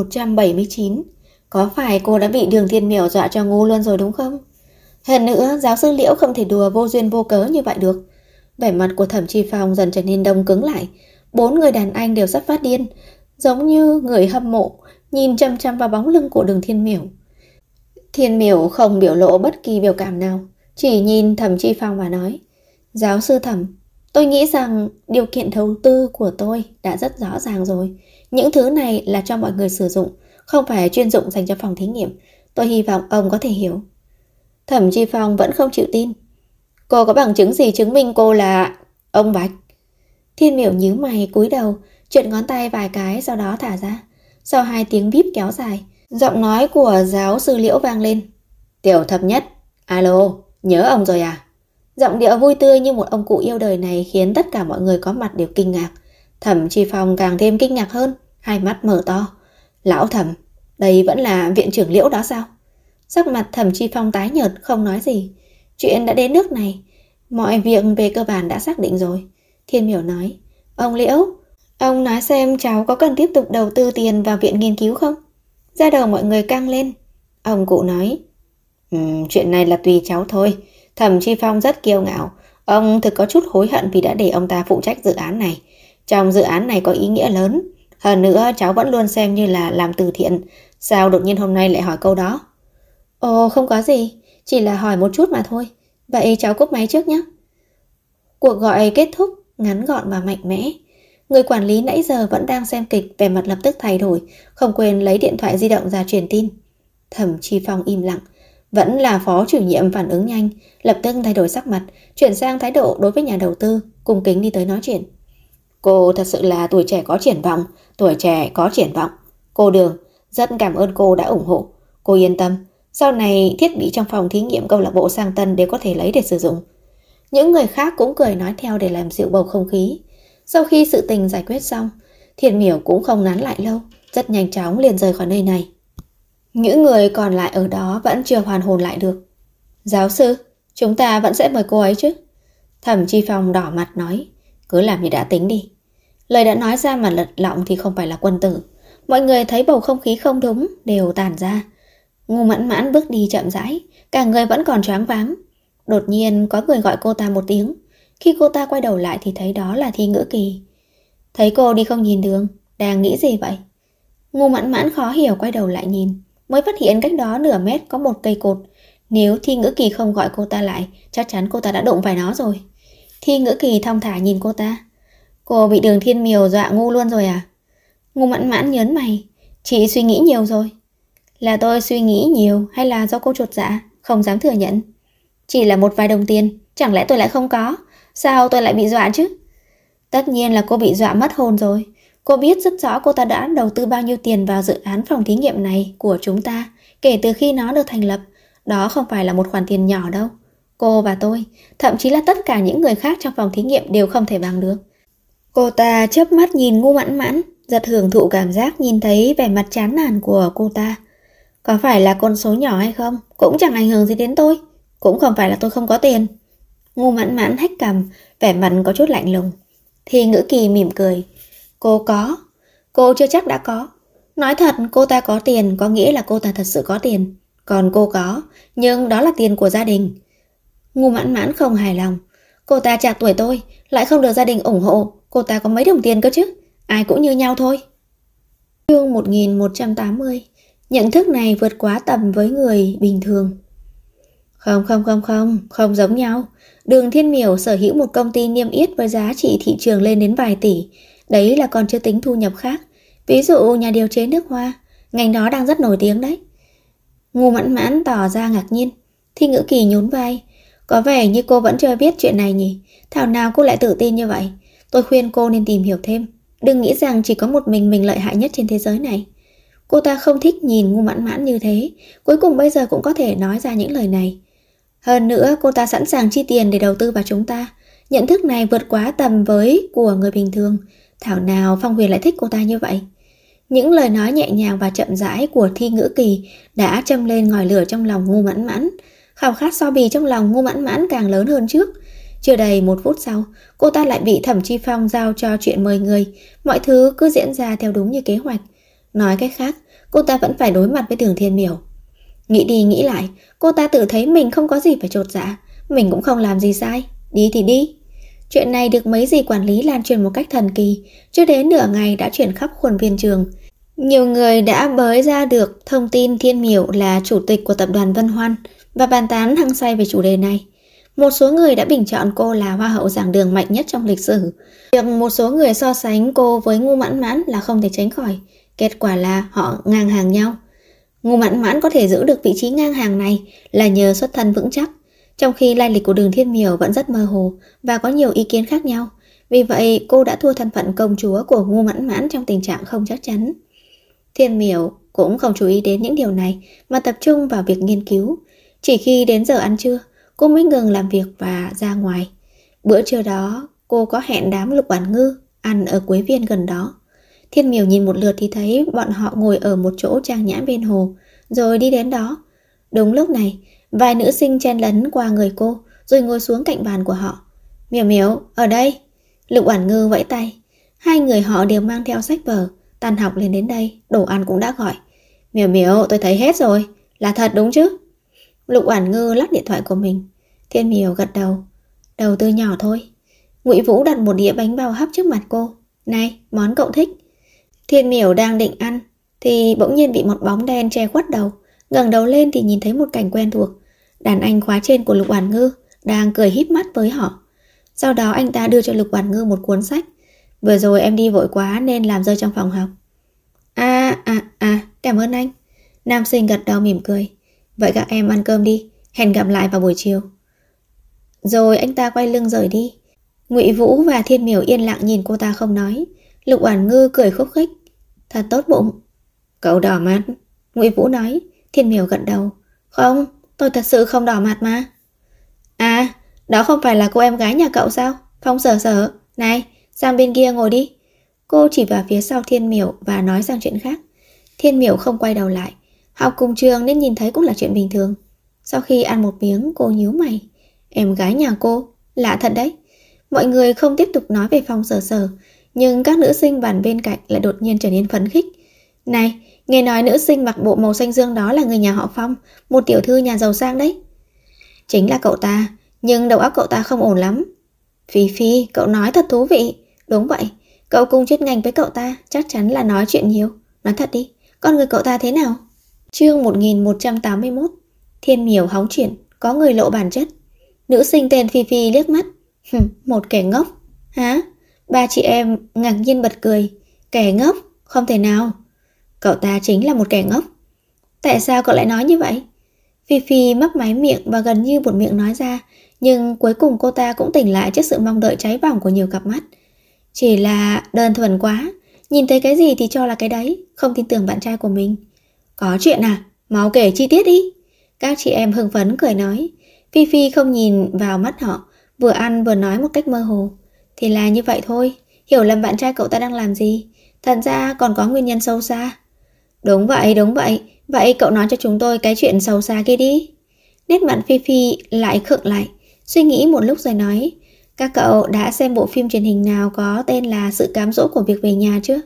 1179. Có phải cô đã bị Đường Thiên Miểu dọa cho ngu luôn rồi đúng không? Hơn nữa, giáo sư Liễu không thể đùa vô duyên vô cớ như vậy được. Vẻ mặt của Thẩm Chi Phong dần trở nên đông cứng lại. 4 người đàn anh đều sắp phát điên, giống như người hâm mộ, nhìn chăm chăm vào bóng lưng của Đường Thiên Miểu. Thiên Miểu không biểu lộ bất kỳ biểu cảm nào, chỉ nhìn Thẩm Chi Phong và nói: Giáo sư Thẩm, tôi nghĩ rằng điều kiện đầu tư của tôi đã rất rõ ràng rồi. Những thứ này là cho mọi người sử dụng, không phải chuyên dụng dành cho phòng thí nghiệm. Tôi hy vọng ông có thể hiểu. Thẩm Chi Phong vẫn không chịu tin. Cô có bằng chứng gì chứng minh cô là ông Bạch? Thiên Miểu nhíu mày cúi đầu, trượt ngón tay vài cái sau đó thả ra. Sau 2 tiếng bíp kéo dài, giọng nói của giáo sư Liễu vang lên. Tiểu Thập Nhất, alo, nhớ ông rồi à? Giọng điệu vui tươi như một ông cụ yêu đời này khiến tất cả mọi người có mặt đều kinh ngạc. Thẩm Chi Phong càng thêm kinh ngạc hơn, hai mắt mở to. Lão Thẩm, đây vẫn là viện trưởng Liễu đó sao? Sắc mặt Thẩm Chi Phong tái nhợt không nói gì. Chuyện đã đến nước này, mọi việc về cơ bản đã xác định rồi. Thiên Miểu nói, ông Liễu, ông nói xem cháu có cần tiếp tục đầu tư tiền vào viện nghiên cứu không? Da đầu mọi người căng lên. Ông cụ nói, chuyện này là tùy cháu thôi. Thẩm Chi Phong rất kiêu ngạo. Ông thực có chút hối hận vì đã để ông ta phụ trách dự án này. Trong dự án này có ý nghĩa lớn. Hơn nữa cháu vẫn luôn xem như là làm từ thiện. Sao đột nhiên hôm nay lại hỏi câu đó? Ồ, không có gì, chỉ là hỏi một chút mà thôi. Vậy cháu cúp máy trước nhé. Cuộc gọi kết thúc, ngắn gọn và mạnh mẽ. Người quản lý nãy giờ vẫn đang xem kịch, vẻ mặt lập tức thay đổi, không quên lấy điện thoại di động ra truyền tin. Thẩm Chi Phong im lặng. Vẫn là phó chủ nhiệm phản ứng nhanh, lập tức thay đổi sắc mặt, chuyển sang thái độ đối với nhà đầu tư, cung kính đi tới nói chuyện. Cô thật sự là tuổi trẻ có triển vọng, tuổi trẻ có triển vọng. Cô Đường, rất cảm ơn cô đã ủng hộ. Cô yên tâm, sau này thiết bị trong phòng thí nghiệm câu lạc bộ Sang Tân đều có thể lấy để sử dụng. Những người khác cũng cười nói theo để làm dịu bầu không khí. Sau khi sự tình giải quyết xong, Thiên Miểu cũng không nán lại lâu, rất nhanh chóng liền rời khỏi nơi này. Những người còn lại ở đó vẫn chưa hoàn hồn lại được. Giáo sư, chúng ta vẫn sẽ mời cô ấy chứ? Thẩm Chi Phong đỏ mặt nói, cứ làm như đã tính đi. Lời đã nói ra mà lật lọng thì không phải là quân tử. Mọi người thấy bầu không khí không đúng, đều tản ra. Ngô Mãn Mãn bước đi chậm rãi, cả người vẫn còn choáng váng. Đột nhiên có người gọi cô ta một tiếng. Khi cô ta quay đầu lại thì thấy đó là Thi Ngữ Kỳ. Thấy cô đi không nhìn đường, đang nghĩ gì vậy? Ngô Mãn Mãn khó hiểu quay đầu lại nhìn, mới phát hiện cách đó nửa mét có một cây cột. Nếu Thi Ngữ Kỳ không gọi cô ta lại, chắc chắn cô ta đã đụng phải nó rồi. Thi Ngữ Kỳ thong thả nhìn cô ta. Cô bị Đường Thiên Miểu dọa ngu luôn rồi à? Ngô Mãn Mãn nhớn mày. Chị suy nghĩ nhiều rồi. Là tôi suy nghĩ nhiều hay là do cô chột dạ, không dám thừa nhận? Chỉ là một vài đồng tiền, chẳng lẽ tôi lại không có? Sao tôi lại bị dọa chứ? Tất nhiên là cô bị dọa mất hồn rồi. Cô biết rất rõ cô ta đã đầu tư bao nhiêu tiền vào dự án phòng thí nghiệm này của chúng ta kể từ khi nó được thành lập. Đó không phải là một khoản tiền nhỏ đâu. Cô và tôi, thậm chí là tất cả những người khác trong phòng thí nghiệm đều không thể bằng được. Cô ta chớp mắt nhìn Ngô Mãn Mãn, rất hưởng thụ cảm giác nhìn thấy vẻ mặt chán nản của cô ta. Có phải là con số nhỏ hay không, cũng chẳng ảnh hưởng gì đến tôi. Cũng không phải là tôi không có tiền. Ngô Mãn Mãn hách cằm, vẻ mặt có chút lạnh lùng. Thì Ngữ Kỳ mỉm cười. Cô có. Cô chưa chắc đã có. Nói thật, cô ta có tiền có nghĩa là cô ta thật sự có tiền. Còn cô có, nhưng đó là tiền của gia đình. Ngô Mãn Mãn không hài lòng. Cô ta chạc tuổi tôi, lại không được gia đình ủng hộ. Cô ta có mấy đồng tiền cơ chứ? Ai cũng như nhau thôi. Chương 1180. Nhận thức này vượt quá tầm với người bình thường. Không giống nhau. Đường Thiên Miểu sở hữu một công ty niêm yết với giá trị thị trường lên đến vài tỷ. Đấy là còn chưa tính thu nhập khác. Ví dụ nhà điều chế nước hoa, ngành đó đang rất nổi tiếng đấy. Ngô Mãn Mãn tỏ ra ngạc nhiên. Thi Ngữ Kỳ nhún vai. Có vẻ như cô vẫn chưa biết chuyện này nhỉ? Thảo nào cô lại tự tin như vậy? Tôi khuyên cô nên tìm hiểu thêm. Đừng nghĩ rằng chỉ có một mình lợi hại nhất trên thế giới này. Cô ta không thích nhìn Ngu Mãn Mãn như thế. Cuối cùng bây giờ cũng có thể nói ra những lời này. Hơn nữa cô ta sẵn sàng chi tiền để đầu tư vào chúng ta. Nhận thức này vượt quá tầm với của người bình thường. Thảo nào Phong Huyền lại thích cô ta như vậy. Những lời nói nhẹ nhàng và chậm rãi của Thi Ngữ Kỳ đã châm lên ngòi lửa trong lòng Ngu Mãn Mãn. Khao khát so bì trong lòng Ngu Mãn Mãn càng lớn hơn trước. Chưa đầy 1 phút sau, cô ta lại bị Thẩm Chi Phong giao cho chuyện mời người. Mọi thứ cứ diễn ra theo đúng như kế hoạch. Nói cách khác, cô ta vẫn phải đối mặt với Đường Thiên Miểu. Nghĩ đi nghĩ lại, cô ta tự thấy mình không có gì phải chột dạ. Mình cũng không làm gì sai. Đi thì đi. Chuyện này được mấy dì quản lý lan truyền một cách thần kỳ. Chưa đến nửa ngày đã chuyển khắp khuôn viên trường. Nhiều người đã bới ra được thông tin Thiên Miểu là chủ tịch của tập đoàn Vân Hoan và bàn tán hăng say về chủ đề này. Một số người đã bình chọn cô là hoa hậu giảng đường mạnh nhất trong lịch sử. Việc một số người so sánh cô với Ngu Mãn Mãn là không thể tránh khỏi. Kết quả là họ ngang hàng nhau. Ngu Mãn Mãn có thể giữ được vị trí ngang hàng này là nhờ xuất thân vững chắc, trong khi lai lịch của Đường Thiên Miểu vẫn rất mơ hồ và có nhiều ý kiến khác nhau. Vì vậy cô đã thua thân phận công chúa của Ngu Mãn Mãn trong tình trạng không chắc chắn. Thiên Miểu cũng không chú ý đến những điều này mà tập trung vào việc nghiên cứu. Chỉ khi đến giờ ăn trưa, cô mới ngừng làm việc và ra ngoài. Bữa trưa đó, cô có hẹn đám Lục Oản Ngư ăn ở Quế Viên gần đó. Thiên Miểu nhìn một lượt thì thấy bọn họ ngồi ở một chỗ trang nhã bên hồ, rồi đi đến đó. Đúng lúc này, vài nữ sinh chen lấn qua người cô, rồi ngồi xuống cạnh bàn của họ. Miểu Miểu, ở đây. Lục Oản Ngư vẫy tay. Hai người họ đều mang theo sách vở. Tan học lên đến đây, đồ ăn cũng đã gọi. Miểu Miểu, tôi thấy hết rồi. Là thật đúng chứ? Lục Oản Ngư lắc điện thoại của mình. Thiên Miểu gật đầu. Đầu tư nhỏ thôi. Ngụy Vũ đặt một đĩa bánh bao hấp trước mặt cô. Này, món cậu thích. Thiên Miểu đang định ăn thì bỗng nhiên bị một bóng đen che khuất đầu. Ngẩng đầu lên thì nhìn thấy một cảnh quen thuộc. Đàn anh khóa trên của Lục Oản Ngư đang cười híp mắt với họ. Sau đó anh ta đưa cho Lục Oản Ngư một cuốn sách. Vừa rồi em đi vội quá nên làm rơi trong phòng học. Cảm ơn anh. Nam sinh gật đầu mỉm cười. Vậy các em ăn cơm đi, hẹn gặp lại vào buổi chiều. Rồi anh ta quay lưng rời đi. Ngụy Vũ và Thiên Miểu yên lặng nhìn cô ta không nói. Lục Oản Ngư cười khúc khích. Thật tốt bụng. Cậu đỏ mặt. Ngụy Vũ nói. Thiên Miểu gật đầu. Không, tôi thật sự không đỏ mặt mà. À, đó không phải là cô em gái nhà cậu sao? Phong Sở Sở. Này, sang bên kia ngồi đi. Cô chỉ vào phía sau Thiên Miểu và nói sang chuyện khác. Thiên Miểu không quay đầu lại. Học cùng trường nên nhìn thấy cũng là chuyện bình thường. Sau khi ăn một miếng, cô nhíu mày. Em gái nhà cô, lạ thật đấy. Mọi người không tiếp tục nói về Phong Sở Sở, nhưng các nữ sinh bàn bên cạnh lại đột nhiên trở nên phấn khích. Này, nghe nói nữ sinh mặc bộ màu xanh dương đó là người nhà họ Phong, một tiểu thư nhà giàu sang đấy. Chính là cậu ta, nhưng đầu óc cậu ta không ổn lắm. Phi Phi, cậu nói thật thú vị. Đúng vậy, cậu cùng chuyên ngành với cậu ta chắc chắn là nói chuyện nhiều. Nói thật đi, con người cậu ta thế nào? Chương 1181. Thiên Miểu hóng chuyện, có người lộ bản chất. Nữ sinh tên Phi Phi liếc mắt. Một kẻ ngốc. Hả? Ba chị em ngạc nhiên bật cười. Kẻ ngốc? Không thể nào. Cậu ta chính là một kẻ ngốc. Tại sao cậu lại nói như vậy? Phi Phi mấp máy miệng và gần như buột miệng nói ra, nhưng cuối cùng cô ta cũng tỉnh lại trước sự mong đợi cháy bỏng của nhiều cặp mắt. Chỉ là đơn thuần quá, nhìn thấy cái gì thì cho là cái đấy, không tin tưởng bạn trai của mình. Có chuyện à? Mau kể chi tiết đi. Các chị em hưng phấn cười nói. Phi Phi không nhìn vào mắt họ, vừa ăn vừa nói một cách mơ hồ. Thì là như vậy thôi, hiểu lầm bạn trai cậu ta đang làm gì. Thật ra còn có nguyên nhân sâu xa. Đúng vậy, đúng vậy. Vậy cậu nói cho chúng tôi cái chuyện sâu xa kia đi. Nét mặt Phi Phi lại khựng lại, suy nghĩ một lúc rồi nói. Các cậu đã xem bộ phim truyền hình nào có tên là Sự cám dỗ của việc về nhà chưa?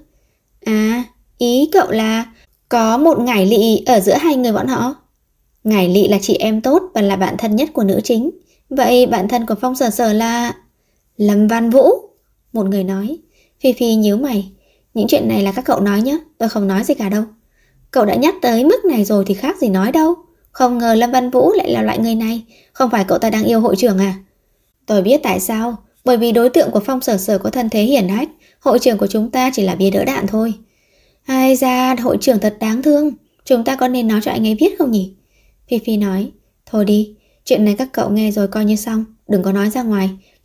À, ý cậu là có một ngải lị ở giữa hai người bọn họ. Ngải lị là chị em tốt và là bạn thân nhất của nữ chính. Vậy bạn thân của Phong Sở Sở là Lâm Văn Vũ, một người nói. Phi Phi nhíu mày. Những chuyện này là các cậu nói nhé, tôi không nói gì cả đâu. Cậu đã nhắc tới mức này rồi thì khác gì nói đâu. Không ngờ Lâm Văn Vũ lại là loại người này. Không phải cậu ta đang yêu hội trưởng à? Tôi biết tại sao. Bởi vì đối tượng của Phong Sở Sở có thân thế hiển hách. Hội trưởng của chúng ta chỉ là bia đỡ đạn thôi. Ai ra, hội trưởng thật đáng thương. Chúng ta có nên nói cho anh ấy biết không nhỉ? Phi Phi nói. Thôi đi, chuyện này các cậu nghe rồi coi như xong. Đừng có nói ra ngoài.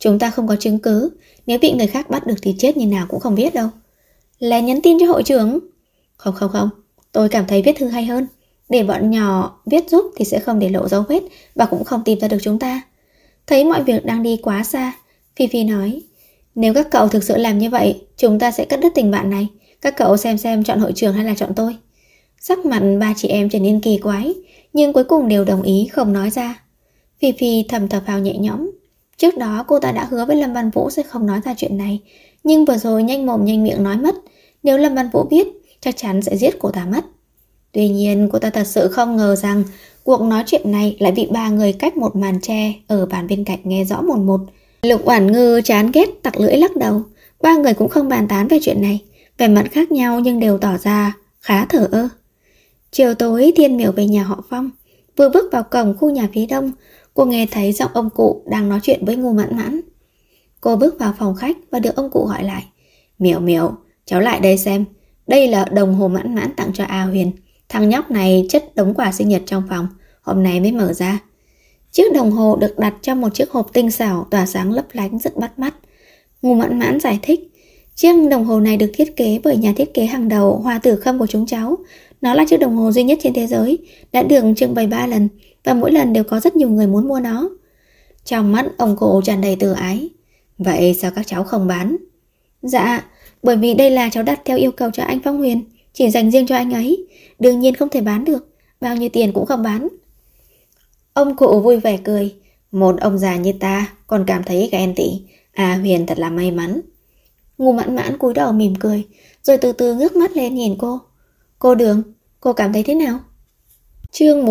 Chúng ta không có chứng cứ, nếu bị người khác bắt được thì chết như nào cũng không biết đâu. Là nhắn tin cho hội trưởng? Không, tôi cảm thấy viết thư hay hơn. Để bọn nhỏ viết giúp thì sẽ không để lộ dấu vết và cũng không tìm ra được chúng ta. Thấy mọi việc đang đi quá xa, Phi Phi nói, nếu các cậu thực sự làm như vậy, chúng ta sẽ cắt đứt tình bạn này. Các cậu xem chọn hội trưởng hay là chọn tôi. Sắc mặt ba chị em trở nên kỳ quái, nhưng cuối cùng đều đồng ý không nói ra. Phi Phi thầm thở phào nhẹ nhõm. Trước đó cô ta đã hứa với Lâm Văn Vũ sẽ không nói ra chuyện này, nhưng vừa rồi nhanh mồm nhanh miệng nói mất. Nếu Lâm Văn Vũ biết, chắc chắn sẽ giết cô ta mất. Tuy nhiên cô ta thật sự không ngờ rằng cuộc nói chuyện này lại bị ba người cách một màn tre ở bàn bên cạnh nghe rõ một một. Lục Oản Ngư chán ghét tặc lưỡi lắc đầu. Ba người cũng không bàn tán về chuyện này, vẻ mặt khác nhau nhưng đều tỏ ra khá thờ ơ. Chiều tối Thiên Miểu về nhà họ Phong. Vừa bước vào cổng khu nhà phía đông, cô nghe thấy giọng ông cụ đang nói chuyện với Ngô Mãn Mãn. Cô bước vào phòng khách và được ông cụ gọi lại. Miểu, cháu lại đây xem. Đây là đồng hồ Mãn Mãn tặng cho A Huyền. Thằng nhóc này chất đống quà sinh nhật trong phòng, hôm nay mới mở ra. Chiếc đồng hồ được đặt trong một chiếc hộp tinh xảo tỏa sáng lấp lánh rất bắt mắt. Ngô Mãn Mãn giải thích, chiếc đồng hồ này được thiết kế bởi nhà thiết kế hàng đầu Hoa Tử Khâm của chúng cháu. Nó là chiếc đồng hồ duy nhất trên thế giới, đã được trưng bày 3 lần và mỗi lần đều có rất nhiều người muốn mua nó. Trong mắt ông cụ tràn đầy từ ái. Vậy sao các cháu không bán? Dạ, bởi vì đây là cháu đặt theo yêu cầu cho anh Phong Huyền, chỉ dành riêng cho anh ấy, đương nhiên không thể bán được, bao nhiêu tiền cũng không bán. Ông cụ vui vẻ cười, một ông già như ta còn cảm thấy ghen tị, Huyền thật là may mắn. Ngô Mãn Mãn cúi đầu mỉm cười, rồi từ từ ngước mắt lên nhìn cô. Cô Đường, cô cảm thấy thế nào? Chương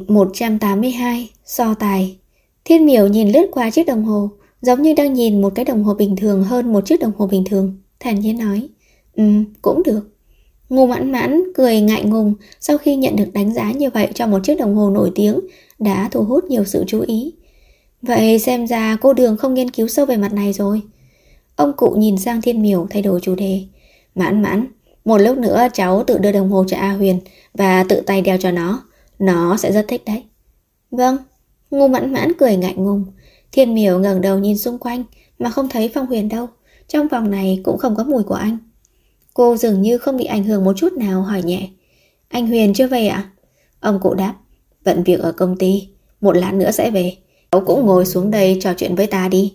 1182, so tài. Thiên Miểu nhìn lướt qua chiếc đồng hồ, giống như đang nhìn một cái đồng hồ bình thường hơn một chiếc đồng hồ bình thường, thản nhiên nói, cũng được. Ngô Mãn Mãn cười ngại ngùng sau khi nhận được đánh giá như vậy cho một chiếc đồng hồ nổi tiếng đã thu hút nhiều sự chú ý. Vậy xem ra cô Đường không nghiên cứu sâu về mặt này rồi. Ông cụ nhìn sang Thiên Miểu thay đổi chủ đề. Mãn Mãn, một lúc nữa cháu tự đưa đồng hồ cho A Huyền và tự tay đeo cho nó sẽ rất thích đấy. Vâng. Ngô Mãn Mãn cười ngại ngùng. Thiên Miểu ngẩng đầu nhìn xung quanh mà không thấy Phong Huyền đâu. Trong phòng này cũng không có mùi của anh. Cô dường như không bị ảnh hưởng một chút nào, hỏi nhẹ. Anh Huyền chưa về ạ? Ông cụ đáp. Bận việc ở công ty, một lát nữa sẽ về. Cháu cũng ngồi xuống đây trò chuyện với ta đi.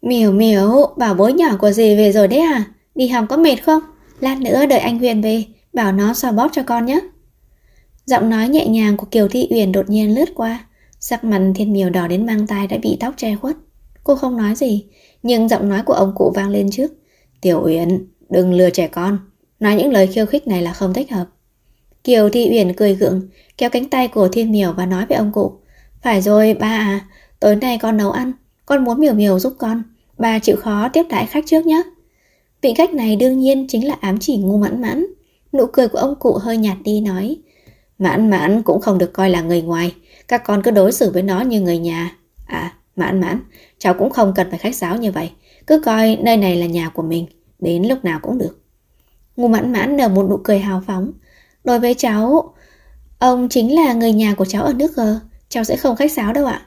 Miểu, bảo bối nhỏ của dì về rồi đấy à? Đi học có mệt không? Lát nữa đợi anh Huyền về, bảo nó xoa bóp cho con nhé. Giọng nói nhẹ nhàng của Kiều Thị Uyển đột nhiên lướt qua. Sắc mặt Thiên Miểu đỏ đến mang tai đã bị tóc che khuất. Cô không nói gì, nhưng giọng nói của ông cụ vang lên trước. Tiểu Uyển, đừng lừa trẻ con. Nói những lời khiêu khích này là không thích hợp. Kiều Thị Uyển cười gượng, kéo cánh tay của Thiên Miểu và nói với ông cụ. Phải rồi ba à, tối nay con nấu ăn, con muốn Miểu giúp con. Ba chịu khó tiếp đãi khách trước nhé. Vị khách này đương nhiên chính là ám chỉ Ngô Mãn Mãn. Nụ cười của ông cụ hơi nhạt đi nói. Mãn Mãn cũng không được coi là người ngoài, các con cứ đối xử với nó như người nhà. Mãn Mãn, cháu cũng không cần phải khách sáo như vậy, cứ coi nơi này là nhà của mình, đến lúc nào cũng được. Ngô Mãn Mãn nở một nụ cười hào phóng. Đối với cháu, ông chính là người nhà của cháu ở nước G, cháu sẽ không khách sáo đâu ạ.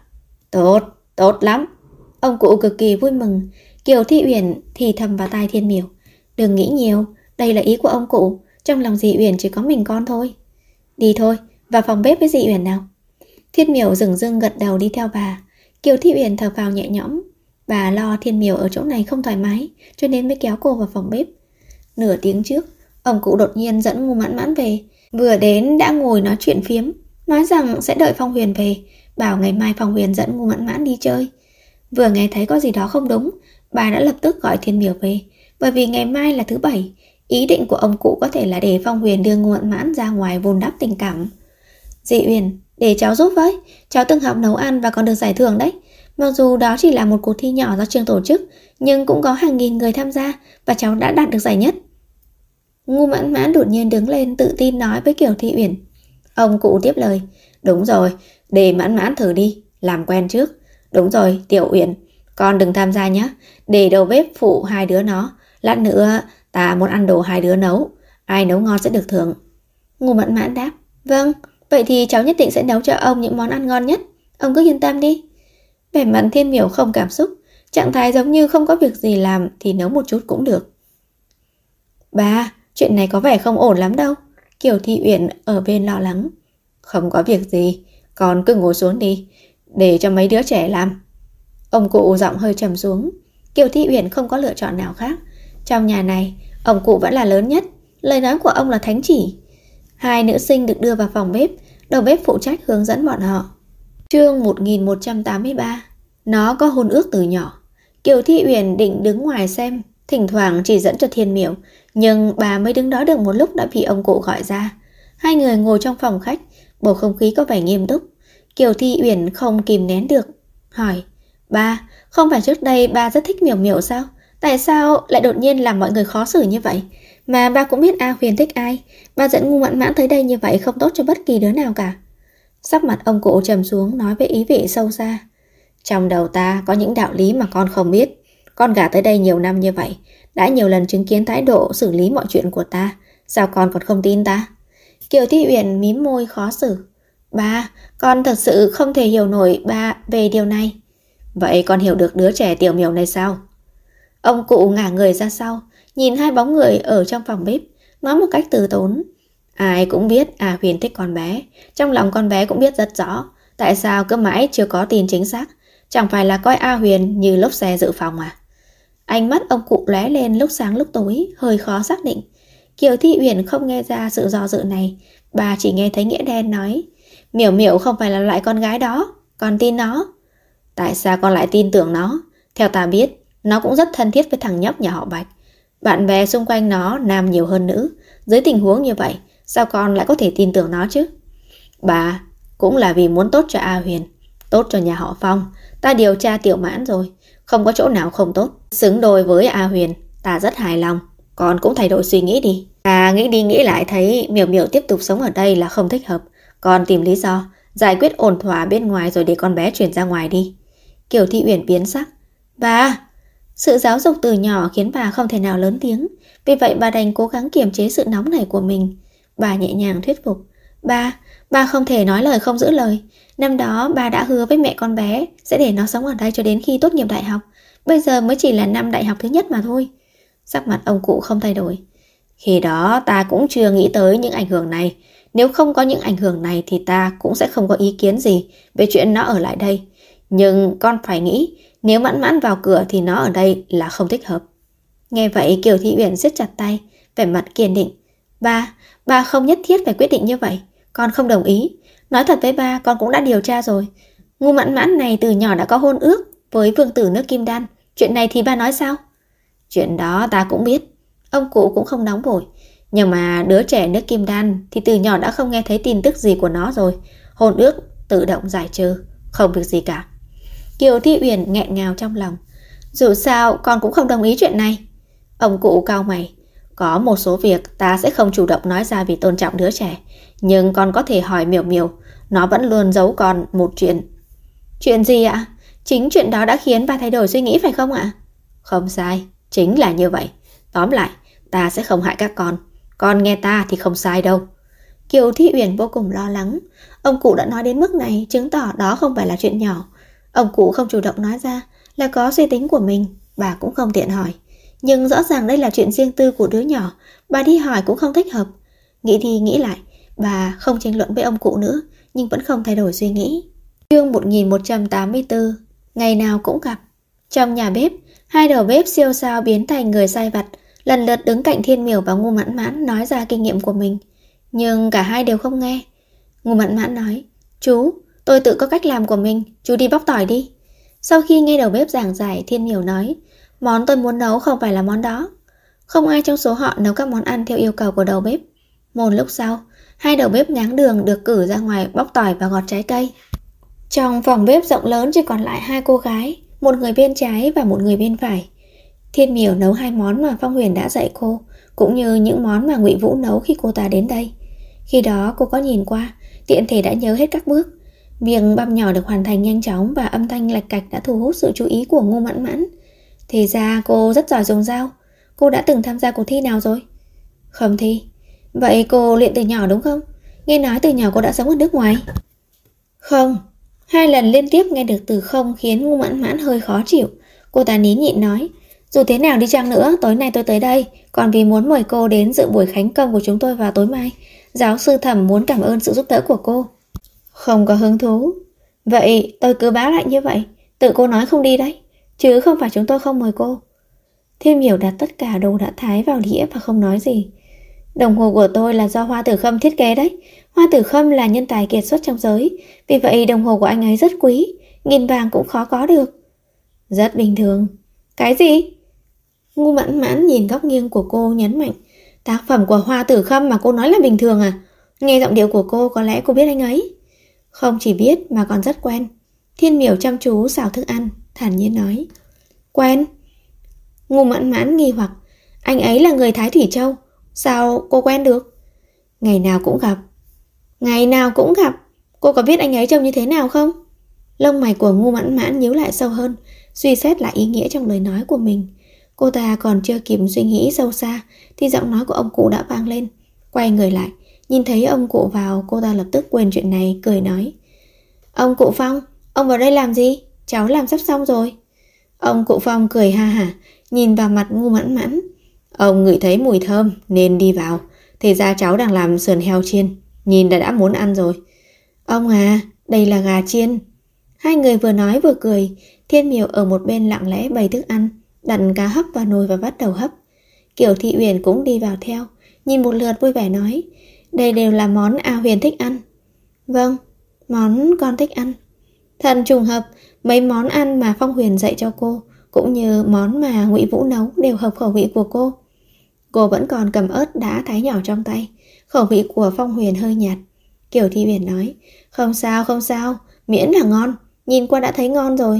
Tốt lắm. Ông cụ cực kỳ vui mừng. Kiều Thị Uyển thì thầm vào tai Thiên Miểu. Đừng nghĩ nhiều, đây là ý của ông cụ, trong lòng dì Uyển chỉ có mình con thôi. Đi thôi, vào phòng bếp với dì Uyển nào. Thiên Miểu dửng dưng gật đầu đi theo bà. Kiều Thị Uyển thở phào nhẹ nhõm. Bà lo Thiên Miểu ở chỗ này không thoải mái, cho nên mới kéo cô vào phòng bếp. Nửa tiếng trước, ông cụ đột nhiên dẫn Ngô Mãn Mãn về. Vừa đến đã ngồi nói chuyện phiếm, nói rằng sẽ đợi Phong Huyền về, bảo ngày mai Phong Huyền dẫn Ngô Mãn Mãn đi chơi. Vừa nghe thấy có gì đó không đúng, bà đã lập tức gọi Thiên Miểu về, bởi vì ngày mai là thứ Bảy. Ý định của ông cụ có thể là để Phong Huyền đưa Ngô Mãn Mãn ra ngoài vun đắp tình cảm. Dì Uyển, để cháu giúp với, cháu từng học nấu ăn và còn được giải thưởng đấy. Mặc dù đó chỉ là một cuộc thi nhỏ do trường tổ chức, nhưng cũng có hàng nghìn người tham gia và cháu đã đạt được giải nhất. Ngô Mãn Mãn đột nhiên đứng lên tự tin nói với Kiều Thị Uyển. Ông cụ tiếp lời. Đúng rồi, để Mãn Mãn thử đi, làm quen trước. Đúng rồi, Tiểu Uyển, con đừng tham gia nhé, để đầu bếp phụ hai đứa nó. Lát nữa ta muốn ăn đồ hai đứa nấu, ai nấu ngon sẽ được thưởng. Ngô Mãn Mãn đáp. Vâng, vậy thì cháu nhất định sẽ nấu cho ông những món ăn ngon nhất. Ông cứ yên tâm đi. Vẻ mặt Thiên Miểu không cảm xúc, trạng thái giống như không có việc gì làm thì nấu một chút cũng được. Ba, chuyện này có vẻ không ổn lắm đâu. Kiều Thị Uyển ở bên lo lắng. Không có việc gì, con cứ ngồi xuống đi, để cho mấy đứa trẻ làm. Ông cụ giọng hơi trầm xuống. Kiều Thị Uyển không có lựa chọn nào khác. Trong nhà này, ông cụ vẫn là lớn nhất. Lời nói của ông là thánh chỉ. Hai nữ sinh được đưa vào phòng bếp. Đầu bếp phụ trách hướng dẫn bọn họ. Chương 1183. Nó có hôn ước từ nhỏ. Kiều Thị Uyển định đứng ngoài xem, thỉnh thoảng chỉ dẫn cho Thiên Miểu, nhưng bà mới đứng đó được một lúc đã bị ông cụ gọi ra. Hai người ngồi trong phòng khách, bầu không khí có vẻ nghiêm túc. Kiều Thị Uyển không kìm nén được, hỏi: Ba, không phải trước đây ba rất thích Miểu Miểu sao? Tại sao lại đột nhiên làm mọi người khó xử như vậy? Mà ba cũng biết A Huyền thích ai. Ba dẫn Ngu Mãn Mãn tới đây như vậy không tốt cho bất kỳ đứa nào cả. Sắc mặt ông cụ trầm xuống, nói với ý vị sâu xa: Trong đầu ta có những đạo lý mà con không biết. Con gả tới đây nhiều năm như vậy, đã nhiều lần chứng kiến thái độ xử lý mọi chuyện của ta. Sao con còn không tin ta? Kiều Thị Uyển mím môi khó xử. Ba, con thật sự không thể hiểu nổi ba về điều này. Vậy con hiểu được đứa trẻ Tiểu Miểu này sao? Ông cụ ngả người ra sau, nhìn hai bóng người ở trong phòng bếp, nói một cách từ tốn: Ai cũng biết A Huyền thích con bé, trong lòng con bé cũng biết rất rõ. Tại sao cứ mãi chưa có tin chính xác? Chẳng phải là coi A Huyền như lốp xe dự phòng à? Ánh mắt ông cụ lóe lên lúc sáng lúc tối, hơi khó xác định. Kiều Thị Uyển không nghe ra sự do dự này. Bà chỉ nghe thấy Nghĩa Đen nói: Miểu Miểu không phải là loại con gái đó. Con tin nó. Tại sao con lại tin tưởng nó? Theo ta biết, nó cũng rất thân thiết với thằng nhóc nhà họ Bạch. Bạn bè xung quanh nó nam nhiều hơn nữ. Dưới tình huống như vậy, sao con lại có thể tin tưởng nó chứ? Bà, cũng là vì muốn tốt cho A Huyền, tốt cho nhà họ Phong. Ta điều tra Tiểu Mãn rồi, không có chỗ nào không tốt. Xứng đôi với A Huyền, ta rất hài lòng. Con cũng thay đổi suy nghĩ đi. Ta nghĩ đi nghĩ lại thấy Miểu Miểu tiếp tục sống ở đây là không thích hợp. Con tìm lý do, giải quyết ổn thỏa bên ngoài rồi để con bé chuyển ra ngoài đi. Kiều Thị Uyển biến sắc. Bà! Sự giáo dục từ nhỏ khiến bà không thể nào lớn tiếng. Vì vậy bà đành cố gắng kiềm chế sự nóng nảy của mình. Bà nhẹ nhàng thuyết phục. Bà không thể nói lời không giữ lời. Năm đó bà đã hứa với mẹ con bé sẽ để nó sống ở đây cho đến khi tốt nghiệp đại học. Bây giờ mới chỉ là năm đại học thứ nhất mà thôi. Sắc mặt ông cụ không thay đổi. Khi đó ta cũng chưa nghĩ tới những ảnh hưởng này. Nếu không có những ảnh hưởng này thì ta cũng sẽ không có ý kiến gì về chuyện nó ở lại đây. Nhưng con phải nghĩ, nếu Mãn Mãn vào cửa thì nó ở đây là không thích hợp. Nghe vậy Kiều Thị Uyển siết chặt tay, vẻ mặt kiên định. Ba không nhất thiết phải quyết định như vậy. Con không đồng ý. Nói thật với ba, con cũng đã điều tra rồi. Ngu Mãn Mãn này từ nhỏ đã có hôn ước với vương tử nước Kim Đan. Chuyện này thì ba nói sao? Chuyện đó ta cũng biết. Ông cụ cũng không nóng vội. Nhưng mà đứa trẻ nước Kim Đan thì từ nhỏ đã không nghe thấy tin tức gì của nó rồi. Hôn ước tự động giải trừ, không việc gì cả. Kiều Thị Uyển nghẹn ngào trong lòng. Dù sao con cũng không đồng ý chuyện này. Ông cụ cau mày. Có một số việc ta sẽ không chủ động nói ra vì tôn trọng đứa trẻ. Nhưng con có thể hỏi Miểu Miểu. Nó vẫn luôn giấu con một chuyện. Chuyện gì ạ? Chính chuyện đó đã khiến ba thay đổi suy nghĩ phải không ạ? Không sai, chính là như vậy. Tóm lại, ta sẽ không hại các con. Con nghe ta thì không sai đâu. Kiều Thị Uyển vô cùng lo lắng. Ông cụ đã nói đến mức này, chứng tỏ đó không phải là chuyện nhỏ. Ông cụ không chủ động nói ra là có suy tính của mình. Bà cũng không tiện hỏi. Nhưng rõ ràng đây là chuyện riêng tư của đứa nhỏ. Bà đi hỏi cũng không thích hợp. Nghĩ đi nghĩ lại, bà không tranh luận với ông cụ nữa, nhưng vẫn không thay đổi suy nghĩ. Chương 1184. Ngày nào cũng gặp. Trong nhà bếp, hai đầu bếp siêu sao biến thành người sai vặt, lần lượt đứng cạnh Thiên Miểu và Ngu Mãn Mãn nói ra kinh nghiệm của mình. Nhưng cả hai đều không nghe. Ngu Mãn Mãn nói: Chú, tôi tự có cách làm của mình, chú đi bóc tỏi đi. Sau khi nghe đầu bếp giảng giải, Thiên Miểu nói: Món tôi muốn nấu không phải là món đó. Không ai trong số họ nấu các món ăn theo yêu cầu của đầu bếp. Một lúc sau, hai đầu bếp ngáng đường được cử ra ngoài bóc tỏi và gọt trái cây. Trong phòng bếp rộng lớn chỉ còn lại hai cô gái, một người bên trái và một người bên phải. Thiên Miểu nấu hai món mà Phong Huyền đã dạy cô, cũng như những món mà Ngụy Vũ nấu khi cô ta đến đây. Khi đó cô có nhìn qua, tiện thể đã nhớ hết các bước. Việc băm nhỏ được hoàn thành nhanh chóng và âm thanh lạch cạch đã thu hút sự chú ý của Ngu Mãn Mãn. Thì ra cô rất giỏi dùng dao. Cô đã từng tham gia cuộc thi nào rồi? Không thi. Vậy cô luyện từ nhỏ đúng không? Nghe nói từ nhỏ cô đã sống ở nước ngoài. Không. Hai lần liên tiếp nghe được từ không khiến Ngu Mãn Mãn hơi khó chịu. Cô ta nín nhịn nói, dù thế nào đi chăng nữa, tối nay tôi tới đây còn vì muốn mời cô đến dự buổi khánh công của chúng tôi vào tối mai. Giáo sư Thẩm muốn cảm ơn sự giúp đỡ của cô. Không có hứng thú. Vậy tôi cứ báo lại như vậy, tự cô nói không đi đấy, chứ không phải chúng tôi không mời cô. Thiên Miểu đặt tất cả đồ đã thái vào đĩa và không nói gì. Đồng hồ của tôi là do Hoa Tử Khâm thiết kế đấy. Hoa Tử Khâm là nhân tài kiệt xuất trong giới, vì vậy đồng hồ của anh ấy rất quý, nghìn vàng cũng khó có được. Rất bình thường. Cái gì? Ngu Mãn Mãn nhìn góc nghiêng của cô nhấn mạnh, tác phẩm của Hoa Tử Khâm mà cô nói là bình thường à? Nghe giọng điệu của cô có lẽ cô biết anh ấy. Không chỉ biết mà còn rất quen. Thiên Miểu chăm chú xào thức ăn, thản nhiên nói, quen? Ngu Mãn Mãn nghi hoặc, anh ấy là người Thái Thủy Châu, sao cô quen được? Ngày nào cũng gặp. Ngày nào cũng gặp? Cô có biết anh ấy trông như thế nào không? Lông mày của Ngu Mãn Mãn nhíu lại sâu hơn, suy xét lại ý nghĩa trong lời nói của mình. Cô ta còn chưa kịp suy nghĩ sâu xa thì giọng nói của ông cụ đã vang lên. Quay người lại, nhìn thấy ông cụ vào, cô ta lập tức quên chuyện này, cười nói, ông cụ Phong, ông vào đây làm gì? Cháu làm sắp xong rồi. Ông cụ Phong cười ha hả, nhìn vào mặt Ngu Mãn Mãn. Ông ngửi thấy mùi thơm nên đi vào. Thì ra cháu đang làm sườn heo chiên, nhìn đã muốn ăn rồi. Ông à, đây là gà chiên. Hai người vừa nói vừa cười. Thiên Miểu ở một bên lặng lẽ bày thức ăn, đặt cá hấp vào nồi và bắt đầu hấp. Kiều Thị Uyển cũng đi vào theo, nhìn một lượt vui vẻ nói, đây đều là món A Huyền thích ăn. Vâng, món con thích ăn. Thần trùng hợp, mấy món ăn mà Phong Huyền dạy cho cô cũng như món mà Ngụy Vũ nấu đều hợp khẩu vị của cô. Cô vẫn còn cầm ớt đã thái nhỏ trong tay. Khẩu vị của Phong Huyền hơi nhạt. Kiều Thị Uyển nói, không sao, miễn là ngon, nhìn qua đã thấy ngon rồi.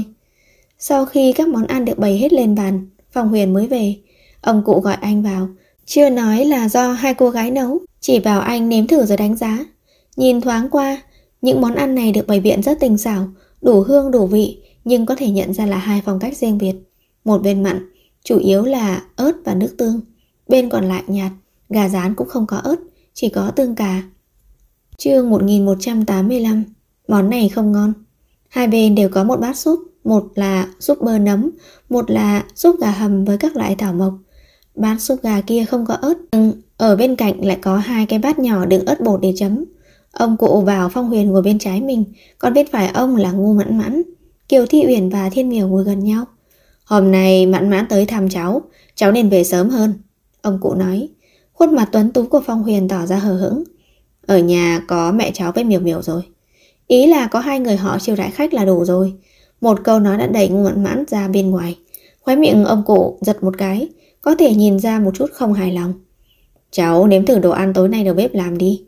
Sau khi các món ăn được bày hết lên bàn, Phong Huyền mới về. Ông cụ gọi anh vào, chưa nói là do hai cô gái nấu, chỉ bảo anh nếm thử rồi đánh giá. Nhìn thoáng qua, những món ăn này được bày biện rất tinh xảo, đủ hương đủ vị, nhưng có thể nhận ra là hai phong cách riêng biệt. Một bên mặn, chủ yếu là ớt và nước tương. Bên còn lại nhạt, gà rán cũng không có ớt, chỉ có tương cà. Chương 1185. Món này không ngon. Hai bên đều có một bát súp, một là súp bơ nấm, một là súp gà hầm với các loại thảo mộc. Bát súp gà kia không có ớt, nhưng ở bên cạnh lại có hai cái bát nhỏ đựng ớt bột để chấm. Ông cụ bảo Phong Huyền ngồi bên trái mình, còn bên phải ông là Ngu Mãn Mãn. Kiều Thị Uyển và Thiên Miểu ngồi gần nhau. Hôm nay Mãn Mãn tới thăm cháu nên về sớm hơn, ông cụ nói. Khuôn mặt tuấn tú của Phong Huyền tỏ ra hờ hững. Ở nhà có mẹ cháu với Miểu Miểu rồi. Ý là có hai người họ chiêu đãi khách là đủ rồi. Một câu nói đã đẩy Ngu Mãn Mãn ra bên ngoài. Khóe miệng ông cụ giật một cái, có thể nhìn ra một chút không hài lòng. Cháu nếm thử đồ ăn tối nay đầu bếp làm đi.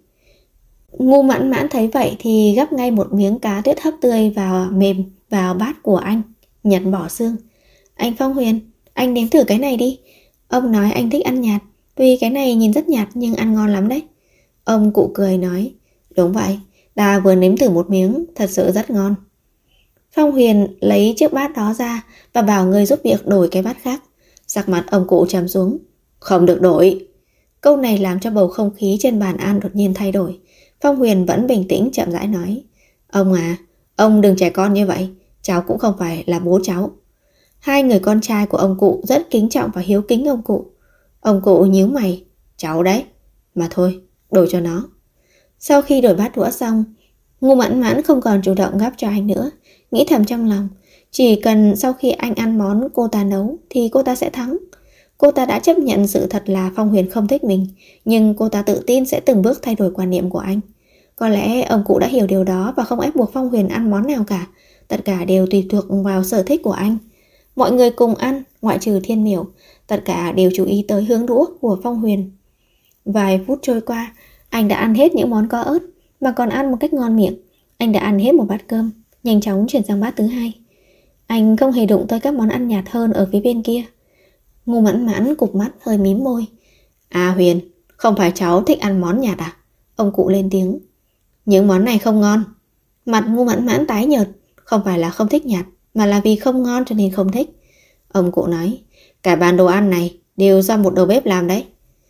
Ngu Mãn Mãn thấy vậy thì gắp ngay một miếng cá tuyết hấp tươi mềm vào bát của anh, nhặt bỏ xương. Anh Phong Huyền, anh nếm thử cái này đi. Ông nói anh thích ăn nhạt, vì cái này nhìn rất nhạt nhưng ăn ngon lắm đấy. Ông cụ cười nói, đúng vậy, ta vừa nếm thử một miếng, thật sự rất ngon. Phong Huyền lấy chiếc bát đó ra và bảo người giúp việc đổi cái bát khác. Sắc mặt ông cụ trầm xuống. Không được đổi. Câu này làm cho bầu không khí trên bàn ăn đột nhiên thay đổi. Phong Huyền vẫn bình tĩnh chậm rãi nói, ông à, ông đừng trẻ con như vậy, cháu cũng không phải là bố cháu. Hai người con trai của ông cụ rất kính trọng và hiếu kính ông cụ. Ông cụ nhíu mày, cháu đấy, mà thôi, đổi cho nó. Sau khi đổi bát đũa xong, Ngu Mãn Mãn không còn chủ động gắp cho anh nữa, nghĩ thầm trong lòng, chỉ cần sau khi anh ăn món cô ta nấu thì cô ta sẽ thắng. Cô ta đã chấp nhận sự thật là Phong Huyền không thích mình, nhưng cô ta tự tin sẽ từng bước thay đổi quan niệm của anh. Có lẽ ông cụ đã hiểu điều đó và không ép buộc Phong Huyền ăn món nào cả, tất cả đều tùy thuộc vào sở thích của anh. Mọi người cùng ăn, ngoại trừ Thiên Miểu, tất cả đều chú ý tới hướng đũa của Phong Huyền. Vài phút trôi qua, anh đã ăn hết những món có ớt, mà còn ăn một cách ngon miệng. Anh đã ăn hết một bát cơm, nhanh chóng chuyển sang bát thứ hai. Anh không hề đụng tới các món ăn nhạt hơn ở phía bên kia. Ngu Mãn Mãn cụp mắt hơi mím môi. À Huyền, không phải cháu thích ăn món nhạt à? Ông cụ lên tiếng. Những món này không ngon. Mặt Ngu Mãn Mãn tái nhợt, không phải là không thích nhạt, mà là vì không ngon cho nên không thích. Ông cụ nói, cả bàn đồ ăn này đều do một đầu bếp làm đấy.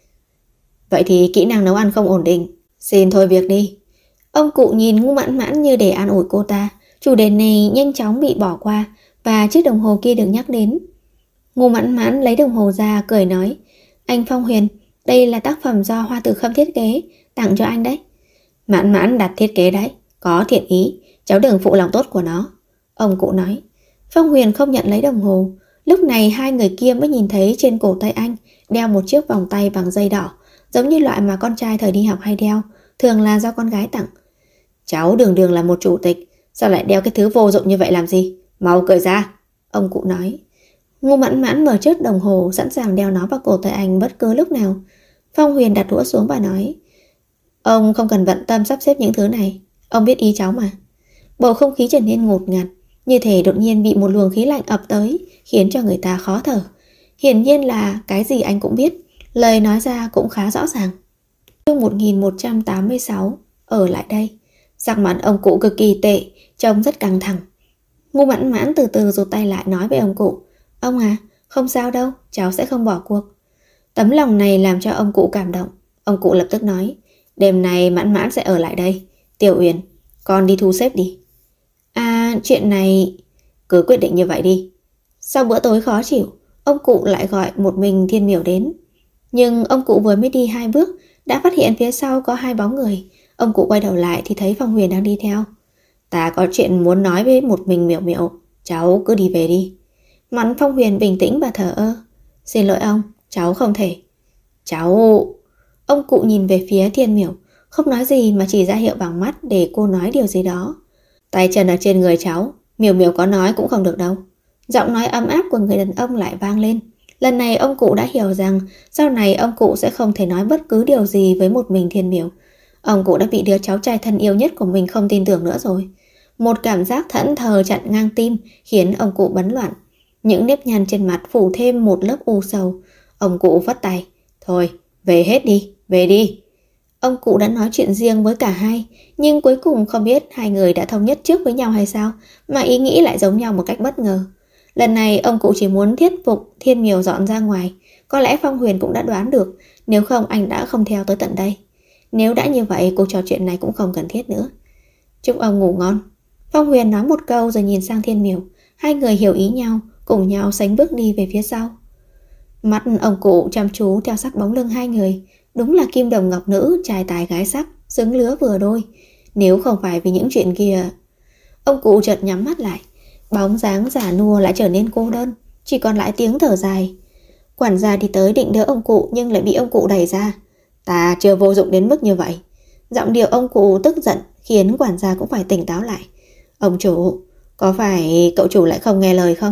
Vậy thì kỹ năng nấu ăn không ổn định, xin thôi việc đi. Ông cụ nhìn Ngu Mãn Mãn như để an ủi cô ta. Chủ đề này nhanh chóng bị bỏ qua và chiếc đồng hồ kia được nhắc đến. Ngô Mãn Mãn lấy đồng hồ ra cười nói, anh Phong Huyền, đây là tác phẩm do Hoa Tử Khâm thiết kế, tặng cho anh đấy. Mãn Mãn đặt thiết kế đấy, có thiện ý, cháu đừng phụ lòng tốt của nó, ông cụ nói. Phong Huyền không nhận lấy đồng hồ. Lúc này hai người kia mới nhìn thấy trên cổ tay anh đeo một chiếc vòng tay bằng dây đỏ, giống như loại mà con trai thời đi học hay đeo, thường là do con gái tặng. Cháu đường đường là một chủ tịch, sao lại đeo cái thứ vô dụng như vậy làm gì? Mau cởi ra, ông cụ nói. Ngô Mãn Mãn mở chiếc đồng hồ, sẵn sàng đeo nó vào cổ tay anh bất cứ lúc nào. Phong Huyền đặt đũa xuống và nói, ông không cần bận tâm sắp xếp những thứ này, ông biết ý cháu mà. Bầu không khí trở nên ngột ngạt, như thể đột nhiên bị một luồng khí lạnh ập tới, khiến cho người ta khó thở. Hiển nhiên là cái gì anh cũng biết, lời nói ra cũng khá rõ ràng. Chương 1186, ở lại đây. Sắc mặt ông cụ cực kỳ tệ, trông rất căng thẳng. Ngô Mãn Mãn từ từ rụt tay lại nói với ông cụ, ông à, không sao đâu, cháu sẽ không bỏ cuộc. Tấm lòng này làm cho ông cụ cảm động. Ông cụ lập tức nói, đêm nay Mãn Mãn sẽ ở lại đây. Tiểu Uyển, con đi thu xếp đi. À, chuyện này cứ quyết định như vậy đi. Sau bữa tối khó chịu, ông cụ lại gọi một mình Thiên Miểu đến. Nhưng ông cụ vừa mới đi 2 bước đã phát hiện phía sau có 2 bóng người. Ông cụ quay đầu lại thì thấy Phong Huyền đang đi theo. Ta có chuyện muốn nói với một mình Miểu Miểu, cháu cứ đi về đi. Mặt Phong Huyền bình tĩnh và thờ ơ. Xin lỗi ông, cháu không thể. Cháu... Ông cụ nhìn về phía Thiên Miểu, không nói gì mà chỉ ra hiệu bằng mắt để cô nói điều gì đó. Tay chân ở trên người cháu, Miểu Miểu có nói cũng không được đâu. Giọng nói ấm áp của người đàn ông lại vang lên. Lần này ông cụ đã hiểu rằng sau này ông cụ sẽ không thể nói bất cứ điều gì với một mình Thiên Miểu. Ông cụ đã bị đứa cháu trai thân yêu nhất của mình không tin tưởng nữa rồi. Một cảm giác thẫn thờ chặn ngang tim khiến ông cụ bấn loạn. Những nếp nhăn trên mặt phủ thêm một lớp u sầu. Ông cụ vất tay. Thôi, về hết đi, về đi. Ông cụ đã nói chuyện riêng với cả hai, nhưng cuối cùng không biết hai người đã thống nhất trước với nhau hay sao, mà ý nghĩ lại giống nhau một cách bất ngờ. Lần này ông cụ chỉ muốn thuyết phục Thiên Miểu dọn ra ngoài. Có lẽ Phong Huyền cũng đã đoán được, nếu không anh đã không theo tới tận đây. Nếu đã như vậy, cuộc trò chuyện này cũng không cần thiết nữa. Chúc ông ngủ ngon. Phong Huyền nói một câu rồi nhìn sang Thiên Miểu. Hai người hiểu ý nhau, cùng nhau sánh bước đi về phía sau. Mắt ông cụ chăm chú theo sắc bóng lưng hai người. Đúng là kim đồng ngọc nữ, trai tài gái sắc, xứng lứa vừa đôi. Nếu không phải vì những chuyện kia... Ông cụ chợt nhắm mắt lại. Bóng dáng già nua lại trở nên cô đơn, chỉ còn lại tiếng thở dài. Quản gia đi tới định đỡ ông cụ nhưng lại bị ông cụ đẩy ra. Ta chưa vô dụng đến mức như vậy. Giọng điệu ông cụ tức giận khiến quản gia cũng phải tỉnh táo lại. Ông chủ, có phải cậu chủ lại không nghe lời không?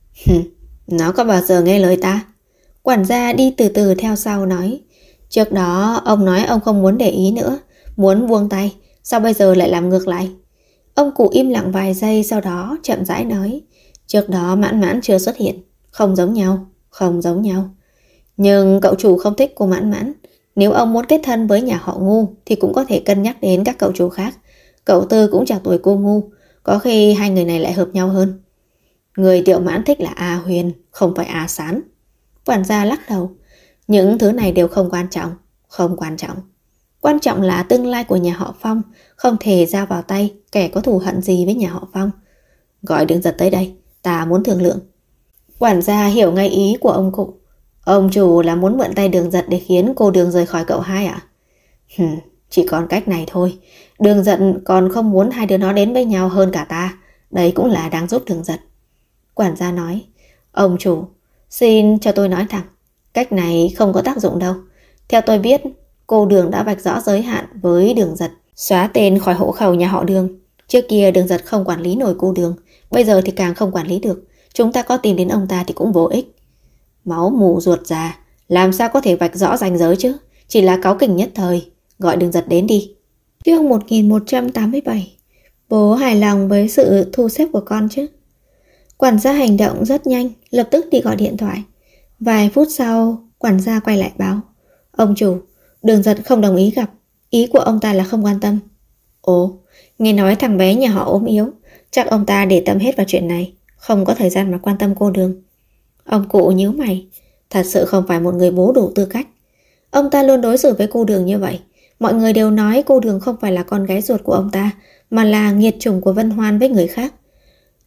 Nó có bao giờ nghe lời ta? Quản gia đi từ từ theo sau nói. Trước đó ông nói ông không muốn để ý nữa, muốn buông tay, sao bây giờ lại làm ngược lại? Ông cụ im lặng vài giây, sau đó chậm rãi nói. Trước đó Mãn Mãn chưa xuất hiện. Không giống nhau, không giống nhau. Nhưng cậu chủ không thích cô Mãn Mãn. Nếu ông muốn kết thân với nhà họ Ngu thì cũng có thể cân nhắc đến các cậu chủ khác. Cậu Tư cũng chạc tuổi cô Ngu, có khi hai người này lại hợp nhau hơn. Người Tiểu Mãn thích là A Huyền, không phải A Sán. Quản gia lắc đầu. Những thứ này đều không quan trọng. Không quan trọng. Quan trọng là tương lai của nhà họ Phong, không thể giao vào tay kẻ có thù hận gì với nhà họ Phong. Gọi Đường Giật tới đây, ta muốn thương lượng. Quản gia hiểu ngay ý của ông cụ. Ông chủ là muốn mượn tay Đường Giật để khiến cô Đường rời khỏi cậu hai à? Chỉ còn cách này thôi. Đường Giật còn không muốn hai đứa nó đến với nhau hơn cả ta. Đấy cũng là đang giúp Đường Giật. Quản gia nói. Ông chủ, xin cho tôi nói thẳng, cách này không có tác dụng đâu. Theo tôi biết, cô Đường đã vạch rõ giới hạn với Đường Giật, xóa tên khỏi hộ khẩu nhà họ Đường. Trước kia Đường Giật không quản lý nổi cô Đường, bây giờ thì càng không quản lý được. Chúng ta có tìm đến ông ta thì cũng vô ích. Máu mù ruột già, làm sao có thể vạch rõ ranh giới chứ? Chỉ là cáu kỉnh nhất thời. Gọi Đường Giật đến đi. Chương 1187. Bố hài lòng với sự thu xếp của con chứ? Quản gia hành động rất nhanh, lập tức đi gọi điện thoại. Vài phút sau, quản gia quay lại báo. Ông chủ, Đường Giật không đồng ý gặp. Ý của ông ta là không quan tâm. Ồ, nghe nói thằng bé nhà họ ốm yếu, chắc ông ta để tâm hết vào chuyện này, không có thời gian mà quan tâm cô Đường. Ông cụ nhíu mày, thật sự không phải một người bố đủ tư cách. Ông ta luôn đối xử với cô Đường như vậy. Mọi người đều nói cô Đường không phải là con gái ruột của ông ta, mà là nghiệt chủng của Vân Hoan với người khác.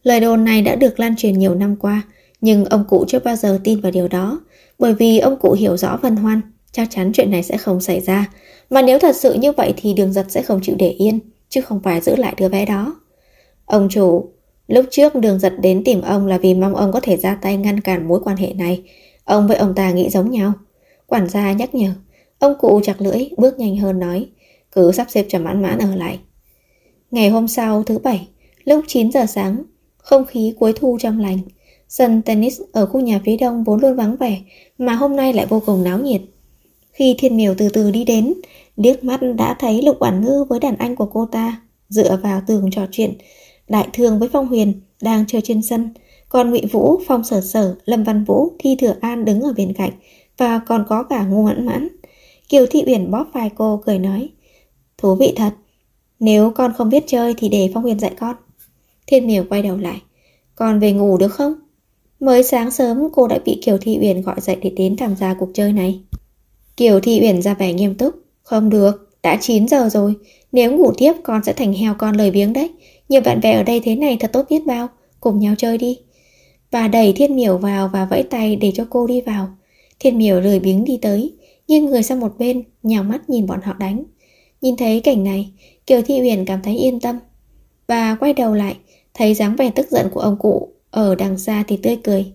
Lời đồn này đã được lan truyền nhiều năm qua, nhưng ông cụ chưa bao giờ tin vào điều đó, bởi vì ông cụ hiểu rõ Vân Hoan, chắc chắn chuyện này sẽ không xảy ra. Mà nếu thật sự như vậy thì Đường Giật sẽ không chịu để yên, chứ không phải giữ lại đứa bé đó. Ông chủ, lúc trước Đường Giật đến tìm ông là vì mong ông có thể ra tay ngăn cản mối quan hệ này. Ông với ông ta nghĩ giống nhau. Quản gia nhắc nhở. Ông cụ chặt lưỡi, bước nhanh hơn nói, cứ sắp xếp cho Mãn Mãn ở lại. Ngày hôm sau, thứ Bảy, lúc 9 giờ sáng, không khí cuối thu trong lành. Sân tennis ở khu nhà phía đông vốn luôn vắng vẻ, mà hôm nay lại vô cùng náo nhiệt. Khi Thiên Miểu từ từ đi đến, liếc mắt đã thấy Lục Oản Ngư với đàn anh của cô ta dựa vào tường trò chuyện. Đại Thường với Phong Huyền đang chơi trên sân, còn Ngụy Vũ, Phong Sở Sở, Lâm Văn Vũ, Thi Thừa An đứng ở bên cạnh, và còn có cả Ngô Mãn Mãn. Kiều Thị Uyển bóp vai cô cười nói, thú vị thật, nếu con không biết chơi thì để Phong Huyền dạy con. Thiên Miểu quay đầu lại, con về ngủ được không? Mới sáng sớm cô đã bị Kiều Thị Uyển gọi dậy để đến tham gia cuộc chơi này. Kiều Thị Uyển ra vẻ nghiêm túc, không được, đã 9 giờ rồi, nếu ngủ tiếp con sẽ thành heo con lười biếng đấy. Nhiều bạn bè ở đây thế này thật tốt biết bao, cùng nhau chơi đi. Và đẩy Thiên Miểu vào và vẫy tay để cho cô đi vào. Thiên Miểu lười biếng đi tới, nghiêng người sang một bên, nhào mắt nhìn bọn họ đánh. Nhìn thấy cảnh này, Kiều Thị Uyển cảm thấy yên tâm. Bà quay đầu lại, thấy dáng vẻ tức giận của ông cụ ở đằng xa thì tươi cười.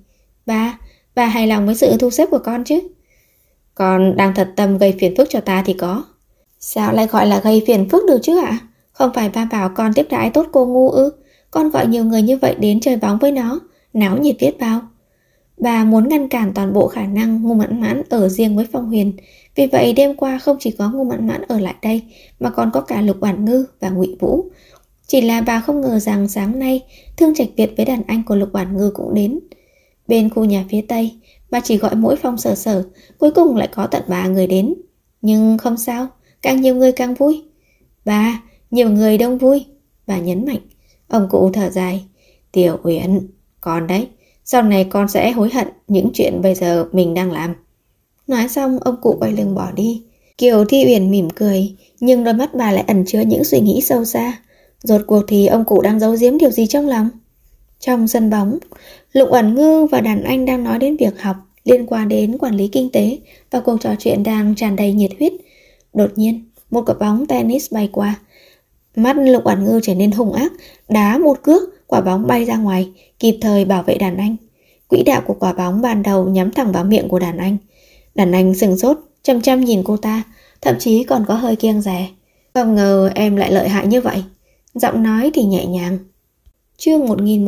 Bà hài lòng với sự thu xếp của con chứ? Con đang thật tâm gây phiền phức cho ta thì có. Sao lại gọi là gây phiền phức được chứ ạ? Không phải ba bảo con tiếp đãi tốt cô ngu ư? Con gọi nhiều người như vậy đến chơi bóng với nó, náo nhiệt biết bao. Bà muốn ngăn cản toàn bộ khả năng Ngô Mãn Mãn ở riêng với Phong Huyền. Vì vậy đêm qua không chỉ có Ngô Mãn Mãn ở lại đây, mà còn có cả Lục Oản Ngư và Ngụy Vũ. Chỉ là bà không ngờ rằng sáng nay Thương Trạch Việt với đàn anh của Lục Oản Ngư cũng đến. Bên khu nhà phía tây, bà chỉ gọi mỗi Phong Sở Sở, cuối cùng lại có tận 3 người đến. Nhưng không sao, càng nhiều người càng vui. Bà, nhiều người đông vui, bà nhấn mạnh. Ông cụ thở dài. Tiểu Uyển, con đấy, sau này con sẽ hối hận những chuyện bây giờ mình đang làm. Nói xong ông cụ quay lưng bỏ đi. Kiều Thi Uyển mỉm cười, nhưng đôi mắt bà lại ẩn chứa những suy nghĩ sâu xa. Rốt cuộc thì ông cụ đang giấu giếm điều gì trong lòng? Trong sân bóng, Lục Oản Ngư và đàn anh đang nói đến việc học liên quan đến quản lý kinh tế, và cuộc trò chuyện đang tràn đầy nhiệt huyết. Đột nhiên, một quả bóng tennis bay qua. Mắt Lục Oản Ngư trở nên hung ác, đá một cước, quả bóng bay ra ngoài, kịp thời bảo vệ đàn anh. Quỹ đạo của quả bóng ban đầu nhắm thẳng vào miệng của đàn anh. Đàn anh sững sốt, chăm chăm nhìn cô ta, thậm chí còn có hơi kiêng dè. Không ngờ em lại lợi hại như vậy. Giọng nói thì nhẹ nhàng. Chương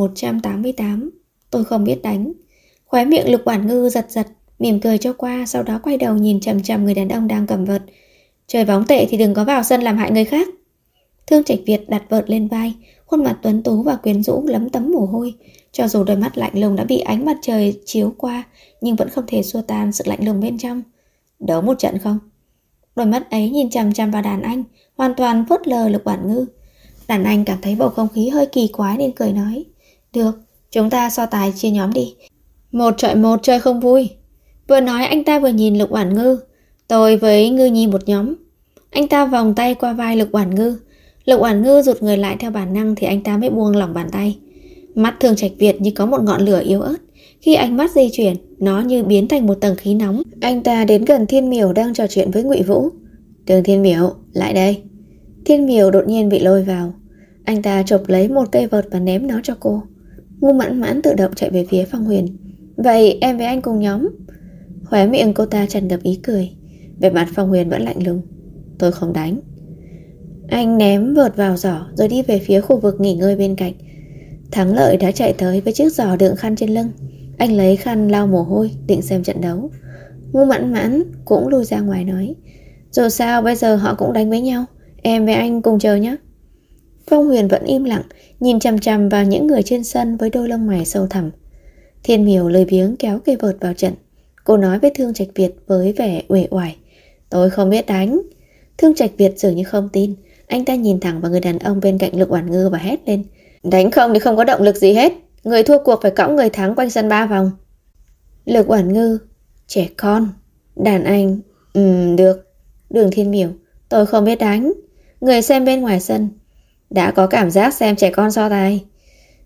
1188. Tôi không biết đánh. Khóe miệng Lục Oản Ngư giật giật, mỉm cười cho qua, sau đó quay đầu nhìn chằm chằm người đàn ông đang cầm vợt. Chơi bóng tệ thì đừng có vào sân làm hại người khác. Thương Trạch Việt đặt vợt lên vai, khuôn mặt tuấn tú và quyến rũ lấm tấm mồ hôi. Cho dù đôi mắt lạnh lùng đã bị ánh mặt trời chiếu qua, nhưng vẫn không thể xua tan sự lạnh lùng bên trong. Đấu một trận không? Đôi mắt ấy nhìn chằm chằm vào đàn anh, hoàn toàn phớt lờ Lục Oản Ngư. Đàn anh cảm thấy bầu không khí hơi kỳ quái nên cười nói, được, chúng ta so tài chia nhóm đi. 1 chọi 1 chơi không vui. Vừa nói anh ta vừa nhìn Lục Oản Ngư. Tôi với Ngư Nhi một nhóm. Anh ta vòng tay qua vai Lục Oản Ngư. Lục Oản Ngư rụt người lại theo bản năng thì anh ta mới buông lỏng bàn tay. Mắt Thương Trạch Việt như có một ngọn lửa yếu ớt. Khi ánh mắt di chuyển, nó như biến thành một tầng khí nóng. Anh ta đến gần Thiên Miểu đang trò chuyện với Ngụy Vũ. Đường Thiên Miểu, lại đây. Thiên Miểu đột nhiên bị lôi vào. Anh ta chộp lấy một cây vợt và ném nó cho cô. Ngô Mãn Mãn tự động chạy về phía Phong Huyền. Vậy em với anh cùng nhóm. Khóe miệng cô ta tràn ngập ý cười. Vẻ mặt Phong Huyền vẫn lạnh lùng. Tôi không đánh. Anh ném vợt vào giỏ rồi đi về phía khu vực nghỉ ngơi bên cạnh. Thắng Lợi đã chạy tới với chiếc giỏ đựng khăn trên lưng. Anh lấy khăn lau mồ hôi định xem trận đấu. Ngô Mãn Mãn cũng lui ra ngoài nói, dù sao bây giờ họ cũng đánh với nhau, em với anh cùng chờ nhé. Phong Huyền vẫn im lặng, nhìn chằm chằm vào những người trên sân với đôi lông mày sâu thẳm. Thiên Miểu lười biếng kéo cây vợt vào trận. Cô nói với Thương Trạch Việt với vẻ uể oải, tôi không biết đánh. Thương Trạch Việt dường như không tin. Anh ta nhìn thẳng vào người đàn ông bên cạnh Lục Oản Ngư và hét lên, đánh không thì không có động lực gì hết. Người thua cuộc phải cõng người thắng quanh sân 3 vòng. Lục Oản Ngư, trẻ con. Đàn anh, được. Đường Thiên Miểu, tôi không biết đánh. Người xem bên ngoài sân đã có cảm giác xem trẻ con so tài.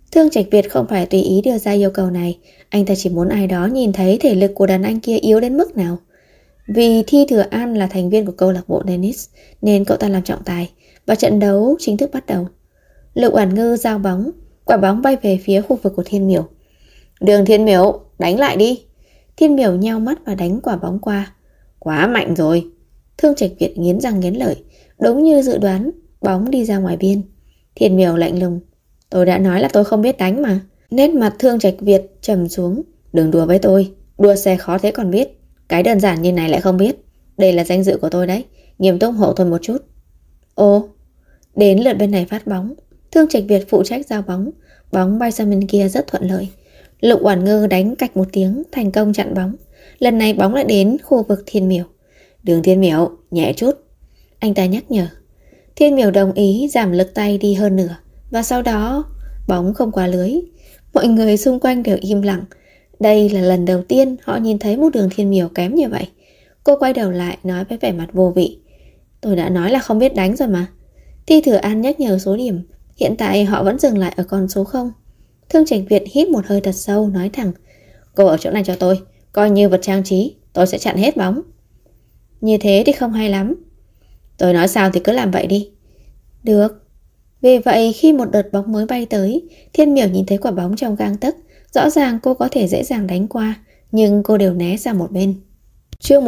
Thương Trạch Việt không phải tùy ý đưa ra yêu cầu này, anh ta chỉ muốn ai đó nhìn thấy thể lực của đàn anh kia yếu đến mức nào. Vì Thi Thừa An là thành viên của câu lạc bộ tennis nên cậu ta làm trọng tài và trận đấu chính thức bắt đầu. Lục Oản Ngư giao bóng, quả bóng bay về phía khu vực của Thiên Miểu. Đường Thiên Miểu, đánh lại đi. Thiên Miểu nheo mắt và đánh quả bóng qua. Quá mạnh rồi. Thương Trạch Việt nghiến răng nghiến lợi. Đúng như dự đoán, bóng đi ra ngoài biên. Thiên Miểu lạnh lùng. Tôi đã nói là tôi không biết đánh mà. Nét mặt Thương Trạch Việt trầm xuống. Đừng đùa với tôi. Đua xe khó thế còn biết. Cái đơn giản như này lại không biết. Đây là danh dự của tôi đấy. Nghiêm túc hộ tôi một chút. Ồ, đến lượt bên này phát bóng. Thương Trạch Việt phụ trách giao bóng. Bóng bay sang bên kia rất thuận lợi. Lục Oản Ngư đánh cạch một tiếng, thành công chặn bóng. Lần này bóng lại đến khu vực Thiên Miểu. Đường Thiên Miểu, nhẹ chút. Anh ta nhắc nhở. Thiên Miểu đồng ý giảm lực tay đi hơn nửa. Và sau đó bóng không qua lưới. Mọi người xung quanh đều im lặng. Đây là lần đầu tiên họ nhìn thấy một Đường Thiên Miểu kém như vậy. Cô quay đầu lại nói với vẻ mặt vô vị. Tôi đã nói là không biết đánh rồi mà. Thi Thừa An nhắc nhở số điểm. Hiện tại họ vẫn dừng lại ở con số 0. Thương Trạch Việt hít một hơi thật sâu, nói thẳng. Cô ở chỗ này cho tôi. Coi như vật trang trí. Tôi sẽ chặn hết bóng. Như thế thì không hay lắm. Tôi nói sao thì cứ làm vậy đi. Được. Vì vậy khi một đợt bóng mới bay tới, Thiên Miểu nhìn thấy quả bóng trong gang tấc. Rõ ràng cô có thể dễ dàng đánh qua, nhưng cô đều né sang một bên. Chương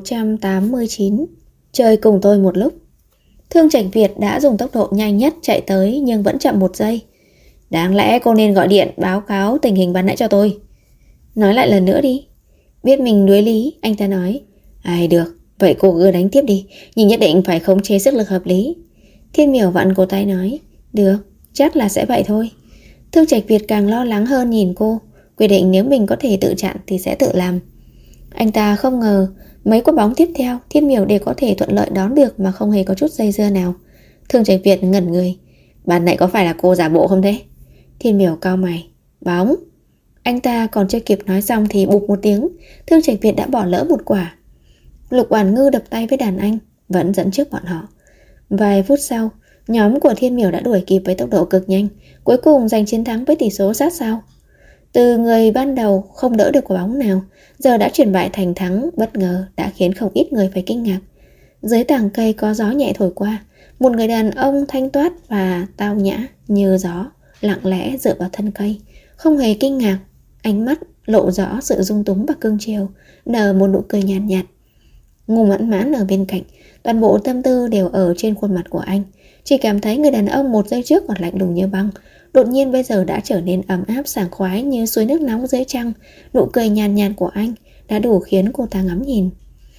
1189. Chơi cùng tôi một lúc. Thương Trạch Việt đã dùng tốc độ nhanh nhất chạy tới nhưng vẫn chậm 1 giây. Đáng lẽ cô nên gọi điện báo cáo tình hình ban nãy cho tôi. Nói lại lần nữa đi. Biết mình đuối lý, anh ta nói. Ai được, vậy cô cứ đánh tiếp đi, nhưng nhất định phải khống chế sức lực hợp lý. Thiên Miểu vặn cổ tay nói. Được, chắc là sẽ vậy thôi. Thương Trạch Việt càng lo lắng hơn nhìn cô, quyết định nếu mình có thể tự chặn thì sẽ tự làm. Anh ta không ngờ mấy quả bóng tiếp theo Thiên Miểu đều có thể thuận lợi đón được mà không hề có chút dây dưa nào. Thương Trạch Việt ngẩn người. Bạn này có phải là cô giả bộ không thế? Thiên Miểu cau mày. Bóng. Anh ta còn chưa kịp nói xong thì bụp một tiếng, Thương Trạch Việt đã bỏ lỡ một quả. Lục Oản Ngư đập tay với đàn anh, vẫn dẫn trước bọn họ. Vài phút sau, nhóm của Thiên Miểu đã đuổi kịp với tốc độ cực nhanh, cuối cùng giành chiến thắng với tỷ số sát sao. Từ người ban đầu không đỡ được quả bóng nào, giờ đã chuyển bại thành thắng bất ngờ đã khiến không ít người phải kinh ngạc. Dưới tàng cây có gió nhẹ thổi qua, một người đàn ông thanh toát và tao nhã như gió lặng lẽ dựa vào thân cây, không hề kinh ngạc, ánh mắt lộ rõ sự dung túng và cương chiều, nở một nụ cười nhàn nhạt. Ngô Mãn Mãn ở bên cạnh, toàn bộ tâm tư đều ở trên khuôn mặt của anh. Chỉ cảm thấy người đàn ông 1 giây trước còn lạnh lùng như băng, đột nhiên bây giờ đã trở nên ấm áp sảng khoái như suối nước nóng dưới trăng. Nụ cười nhàn nhạt của anh đã đủ khiến cô ta ngắm nhìn.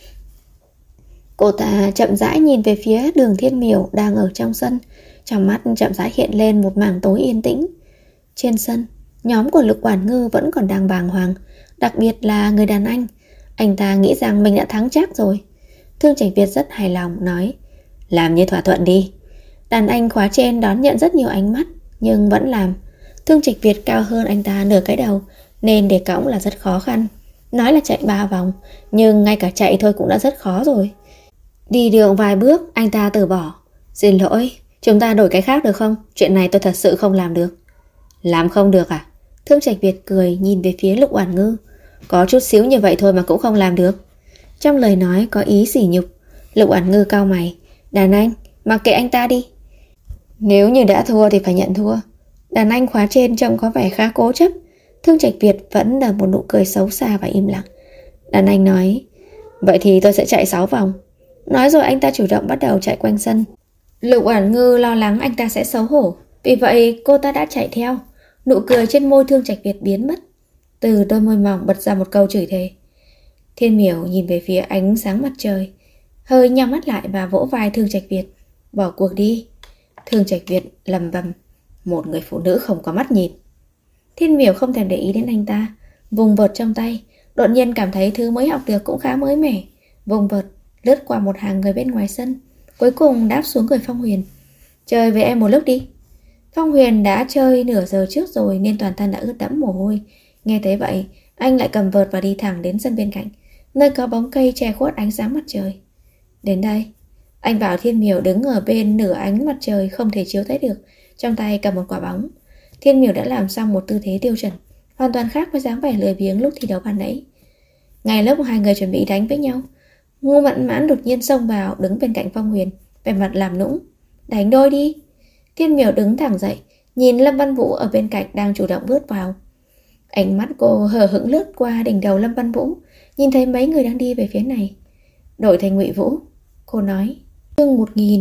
Cô ta chậm rãi nhìn về phía Đường Thiên Miểu đang ở trong sân, trong mắt chậm rãi hiện lên một mảng tối yên tĩnh. Trên sân, nhóm của Lục Oản Ngư vẫn còn đang bàng hoàng, đặc biệt là người đàn anh ta nghĩ rằng mình đã thắng chắc rồi. Thương Trạch Việt rất hài lòng nói. Làm như thỏa thuận đi. Đàn anh khóa trên đón nhận rất nhiều ánh mắt, nhưng vẫn làm. Thương Trạch Việt cao hơn anh ta nửa cái đầu, nên để cõng là rất khó khăn. Nói là chạy 3 vòng, nhưng ngay cả chạy thôi cũng đã rất khó rồi. Đi được vài bước, anh ta từ bỏ. Xin lỗi, chúng ta đổi cái khác được không? Chuyện này tôi thật sự không làm được. Làm không được à? Thương Trạch Việt cười nhìn về phía Lục Oản Ngư. Có chút xíu như vậy thôi mà cũng không làm được. Trong lời nói có ý sỉ nhục. Lục Oản Ngư cau mày. Đàn anh, mặc kệ anh ta đi. Nếu như đã thua thì phải nhận thua. Đàn anh khóa trên trông có vẻ khá cố chấp. Thương Trạch Việt vẫn nở một nụ cười xấu xa và im lặng. Đàn anh nói. Vậy thì tôi sẽ chạy 6 vòng. Nói rồi anh ta chủ động bắt đầu chạy quanh sân. Lục Oản Ngư lo lắng anh ta sẽ xấu hổ, vì vậy cô ta đã chạy theo. Nụ cười trên môi Thương Trạch Việt biến mất. Từ đôi môi mỏng bật ra một câu chửi thề. Thiên Miểu nhìn về phía ánh sáng mặt trời, hơi nhắm mắt lại và vỗ vai Thương Trạch Việt. Bỏ cuộc đi. Thương Trạch Việt lầm bầm. Một người phụ nữ không có mắt nhìn. Thiên Miểu không thèm để ý đến anh ta, vùng vợt trong tay. Đột nhiên cảm thấy thứ mới học được cũng khá mới mẻ. Vùng vợt lướt qua một hàng người bên ngoài sân, cuối cùng đáp xuống người Phong Huyền. Chơi với em một lúc đi. Phong Huyền đã chơi nửa giờ trước rồi nên toàn thân đã ướt đẫm mồ hôi. Nghe thấy vậy, anh lại cầm vợt và đi thẳng đến sân bên cạnh, nơi có bóng cây che khuất ánh sáng mặt trời. Đến đây, anh bảo Thiên Miểu đứng ở bên nửa ánh mặt trời không thể chiếu thấy được, trong tay cầm một quả bóng. Thiên Miểu đã làm xong một tư thế tiêu chuẩn, hoàn toàn khác với dáng vẻ lười biếng lúc thi đấu ban nãy. Ngay lúc hai người chuẩn bị đánh với nhau, Ngô Mãn Mãn đột nhiên xông vào, đứng bên cạnh Phong Huyền, vẻ mặt làm nũng. Đánh đôi đi. Thiên Miểu đứng thẳng dậy, nhìn Lâm Văn Vũ ở bên cạnh đang chủ động bước vào. Ánh mắt cô hờ hững lướt qua đỉnh đầu Lâm Văn Vũ, nhìn thấy mấy người đang đi về phía này. Đổi thành Ngụy Vũ, cô nói. Chương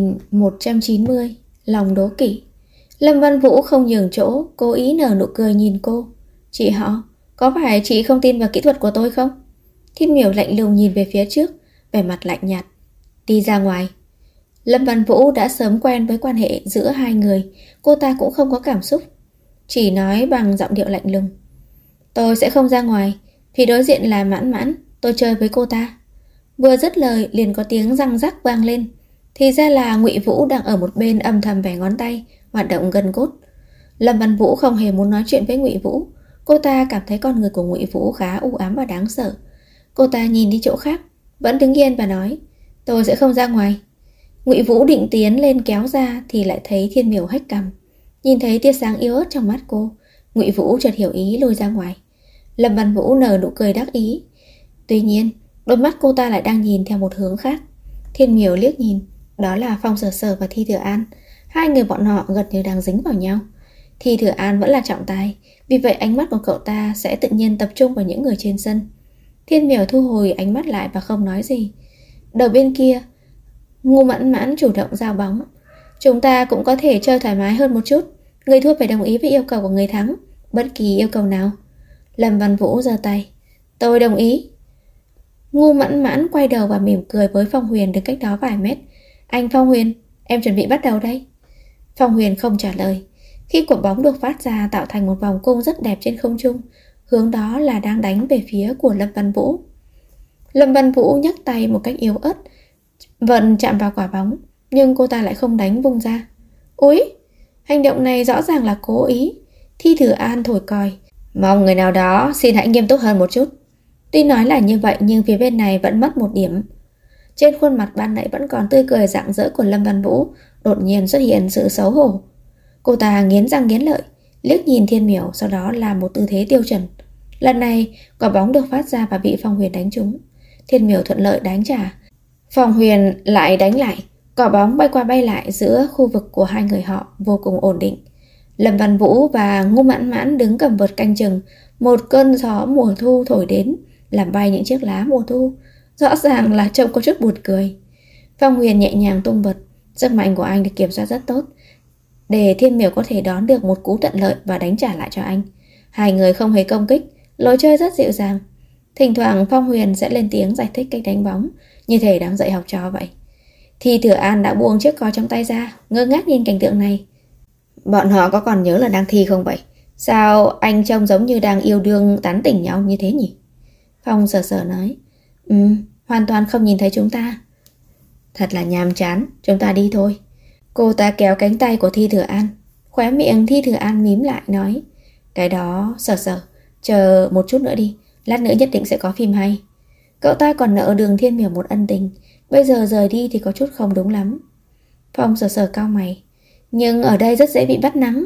1190, lòng đố kỵ. Lâm Văn Vũ không nhường chỗ, cố ý nở nụ cười nhìn cô. Chị họ, có phải chị không tin vào kỹ thuật của tôi không? Thiên Miểu lạnh lùng nhìn về phía trước, vẻ mặt lạnh nhạt. Đi ra ngoài. Lâm Văn Vũ đã sớm quen với quan hệ giữa hai người, cô ta cũng không có cảm xúc, chỉ nói bằng giọng điệu lạnh lùng. Tôi sẽ không ra ngoài, phía đối diện là Mãn Mãn, tôi chơi với cô ta. Vừa dứt lời liền có tiếng răng rắc vang lên. Thì ra là Ngụy Vũ đang ở một bên âm thầm bẻ ngón tay, hoạt động gân cốt. Lâm Văn Vũ không hề muốn nói chuyện với Ngụy Vũ, cô ta cảm thấy con người của Ngụy Vũ khá u ám và đáng sợ. Cô ta nhìn đi chỗ khác, vẫn đứng yên và nói, tôi sẽ không ra ngoài. Ngụy Vũ định tiến lên kéo ra thì lại thấy Thiên Miểu hách cằm. Nhìn thấy tia sáng yếu ớt trong mắt cô, Ngụy Vũ chợt hiểu ý lùi ra ngoài. Lâm Văn Vũ nở nụ cười đắc ý. Tuy nhiên, đôi mắt cô ta lại đang nhìn theo một hướng khác. Thiên Miểu liếc nhìn, đó là Phong Sở Sở và Thi Thừa An. Hai người bọn họ gần như đang dính vào nhau. Thi Thừa An vẫn là trọng tài, vì vậy ánh mắt của cậu ta sẽ tự nhiên tập trung vào những người trên sân. Thiên Miểu thu hồi ánh mắt lại và không nói gì. Đầu bên kia, Ngô Mãn Mãn chủ động giao bóng. Chúng ta cũng có thể chơi thoải mái hơn một chút. Người thua phải đồng ý với yêu cầu của người thắng, bất kỳ yêu cầu nào. Lâm Văn Vũ giơ tay. Tôi đồng ý. Ngô Mãn Mãn quay đầu và mỉm cười với Phong Huyền đứng cách đó vài mét. Anh Phong Huyền, em chuẩn bị bắt đầu đây. Phong Huyền không trả lời. Khi quả bóng được phát ra tạo thành một vòng cung rất đẹp trên không trung, hướng đó là đang đánh về phía của Lâm Văn Vũ. Lâm Văn Vũ nhấc tay một cách yếu ớt, vẫn chạm vào quả bóng, nhưng cô ta lại không đánh vung ra. Úi, hành động này rõ ràng là cố ý. Thi Thừa An thổi còi. Mong người nào đó xin hãy nghiêm túc hơn một chút. Tuy nói là như vậy nhưng phía bên này vẫn mất một điểm. Trên khuôn mặt ban nãy vẫn còn tươi cười rạng rỡ của Lâm Văn Vũ đột nhiên xuất hiện sự xấu hổ. Cô ta nghiến răng nghiến lợi, liếc nhìn Thiên Miểu, sau đó làm một tư thế tiêu chuẩn. Lần này quả bóng được phát ra và bị Phong Huyền đánh trúng. Thiên Miểu thuận lợi đánh trả. Phong Huyền lại đánh lại. Quả bóng bay qua bay lại giữa khu vực của hai người họ vô cùng ổn định. Lâm Văn Vũ và Ngô Mãn Mãn đứng cầm vợt canh chừng. Một cơn gió mùa thu thổi đến, làm bay những chiếc lá mùa thu. Rõ ràng là trông có chút buồn cười. Phong Huyền nhẹ nhàng tung vật. Sức mạnh của anh được kiểm soát rất tốt, để Thiên Miểu có thể đón được một cú tận lợi và đánh trả lại cho anh. Hai người không hề công kích, lối chơi rất dịu dàng. Thỉnh thoảng Phong Huyền sẽ lên tiếng giải thích cách đánh bóng, như thể đang dạy học trò vậy. Thi Thừa An đã buông chiếc còi trong tay ra, ngơ ngác nhìn cảnh tượng này. Bọn họ có còn nhớ là đang thi không vậy? Sao anh trông giống như đang yêu đương tán tỉnh nhau như thế nhỉ? Phong Sở Sở nói. Hoàn toàn không nhìn thấy chúng ta. Thật là nhàm chán, chúng ta đi thôi. Cô ta kéo cánh tay của Thi Thừa An. Khóe miệng Thi Thừa An mím lại nói. Cái đó, Sở Sở, chờ một chút nữa đi, lát nữa nhất định sẽ có phim hay. Cậu ta còn nợ Đường Thiên Miểu một ân tình, bây giờ rời đi thì có chút không đúng lắm. Phong Sở Sở cau mày. Nhưng ở đây rất dễ bị bắt nắng.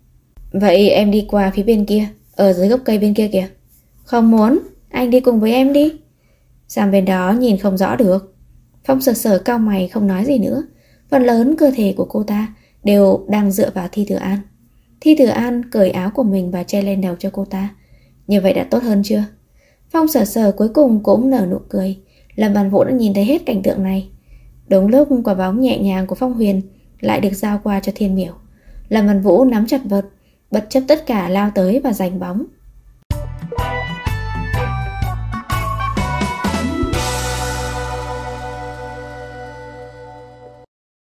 Vậy em đi qua phía bên kia, ở dưới gốc cây bên kia kìa. Không muốn, anh đi cùng với em đi. Sang bên đó nhìn không rõ được. Phong Sở Sở cau mày không nói gì nữa. Phần lớn cơ thể của cô ta đều đang dựa vào Thi Thừa An. Thi Thừa An cởi áo của mình và che lên đầu cho cô ta. Như vậy đã tốt hơn chưa? Phong Sở Sở cuối cùng cũng nở nụ cười. Lâm Văn Vũ đã nhìn thấy hết cảnh tượng này. Đúng lúc quả bóng nhẹ nhàng của Phong Huyền lại được giao qua cho Thiên Miểu, Lâm Văn Vũ nắm chặt vợt, bất chấp tất cả lao tới và giành bóng.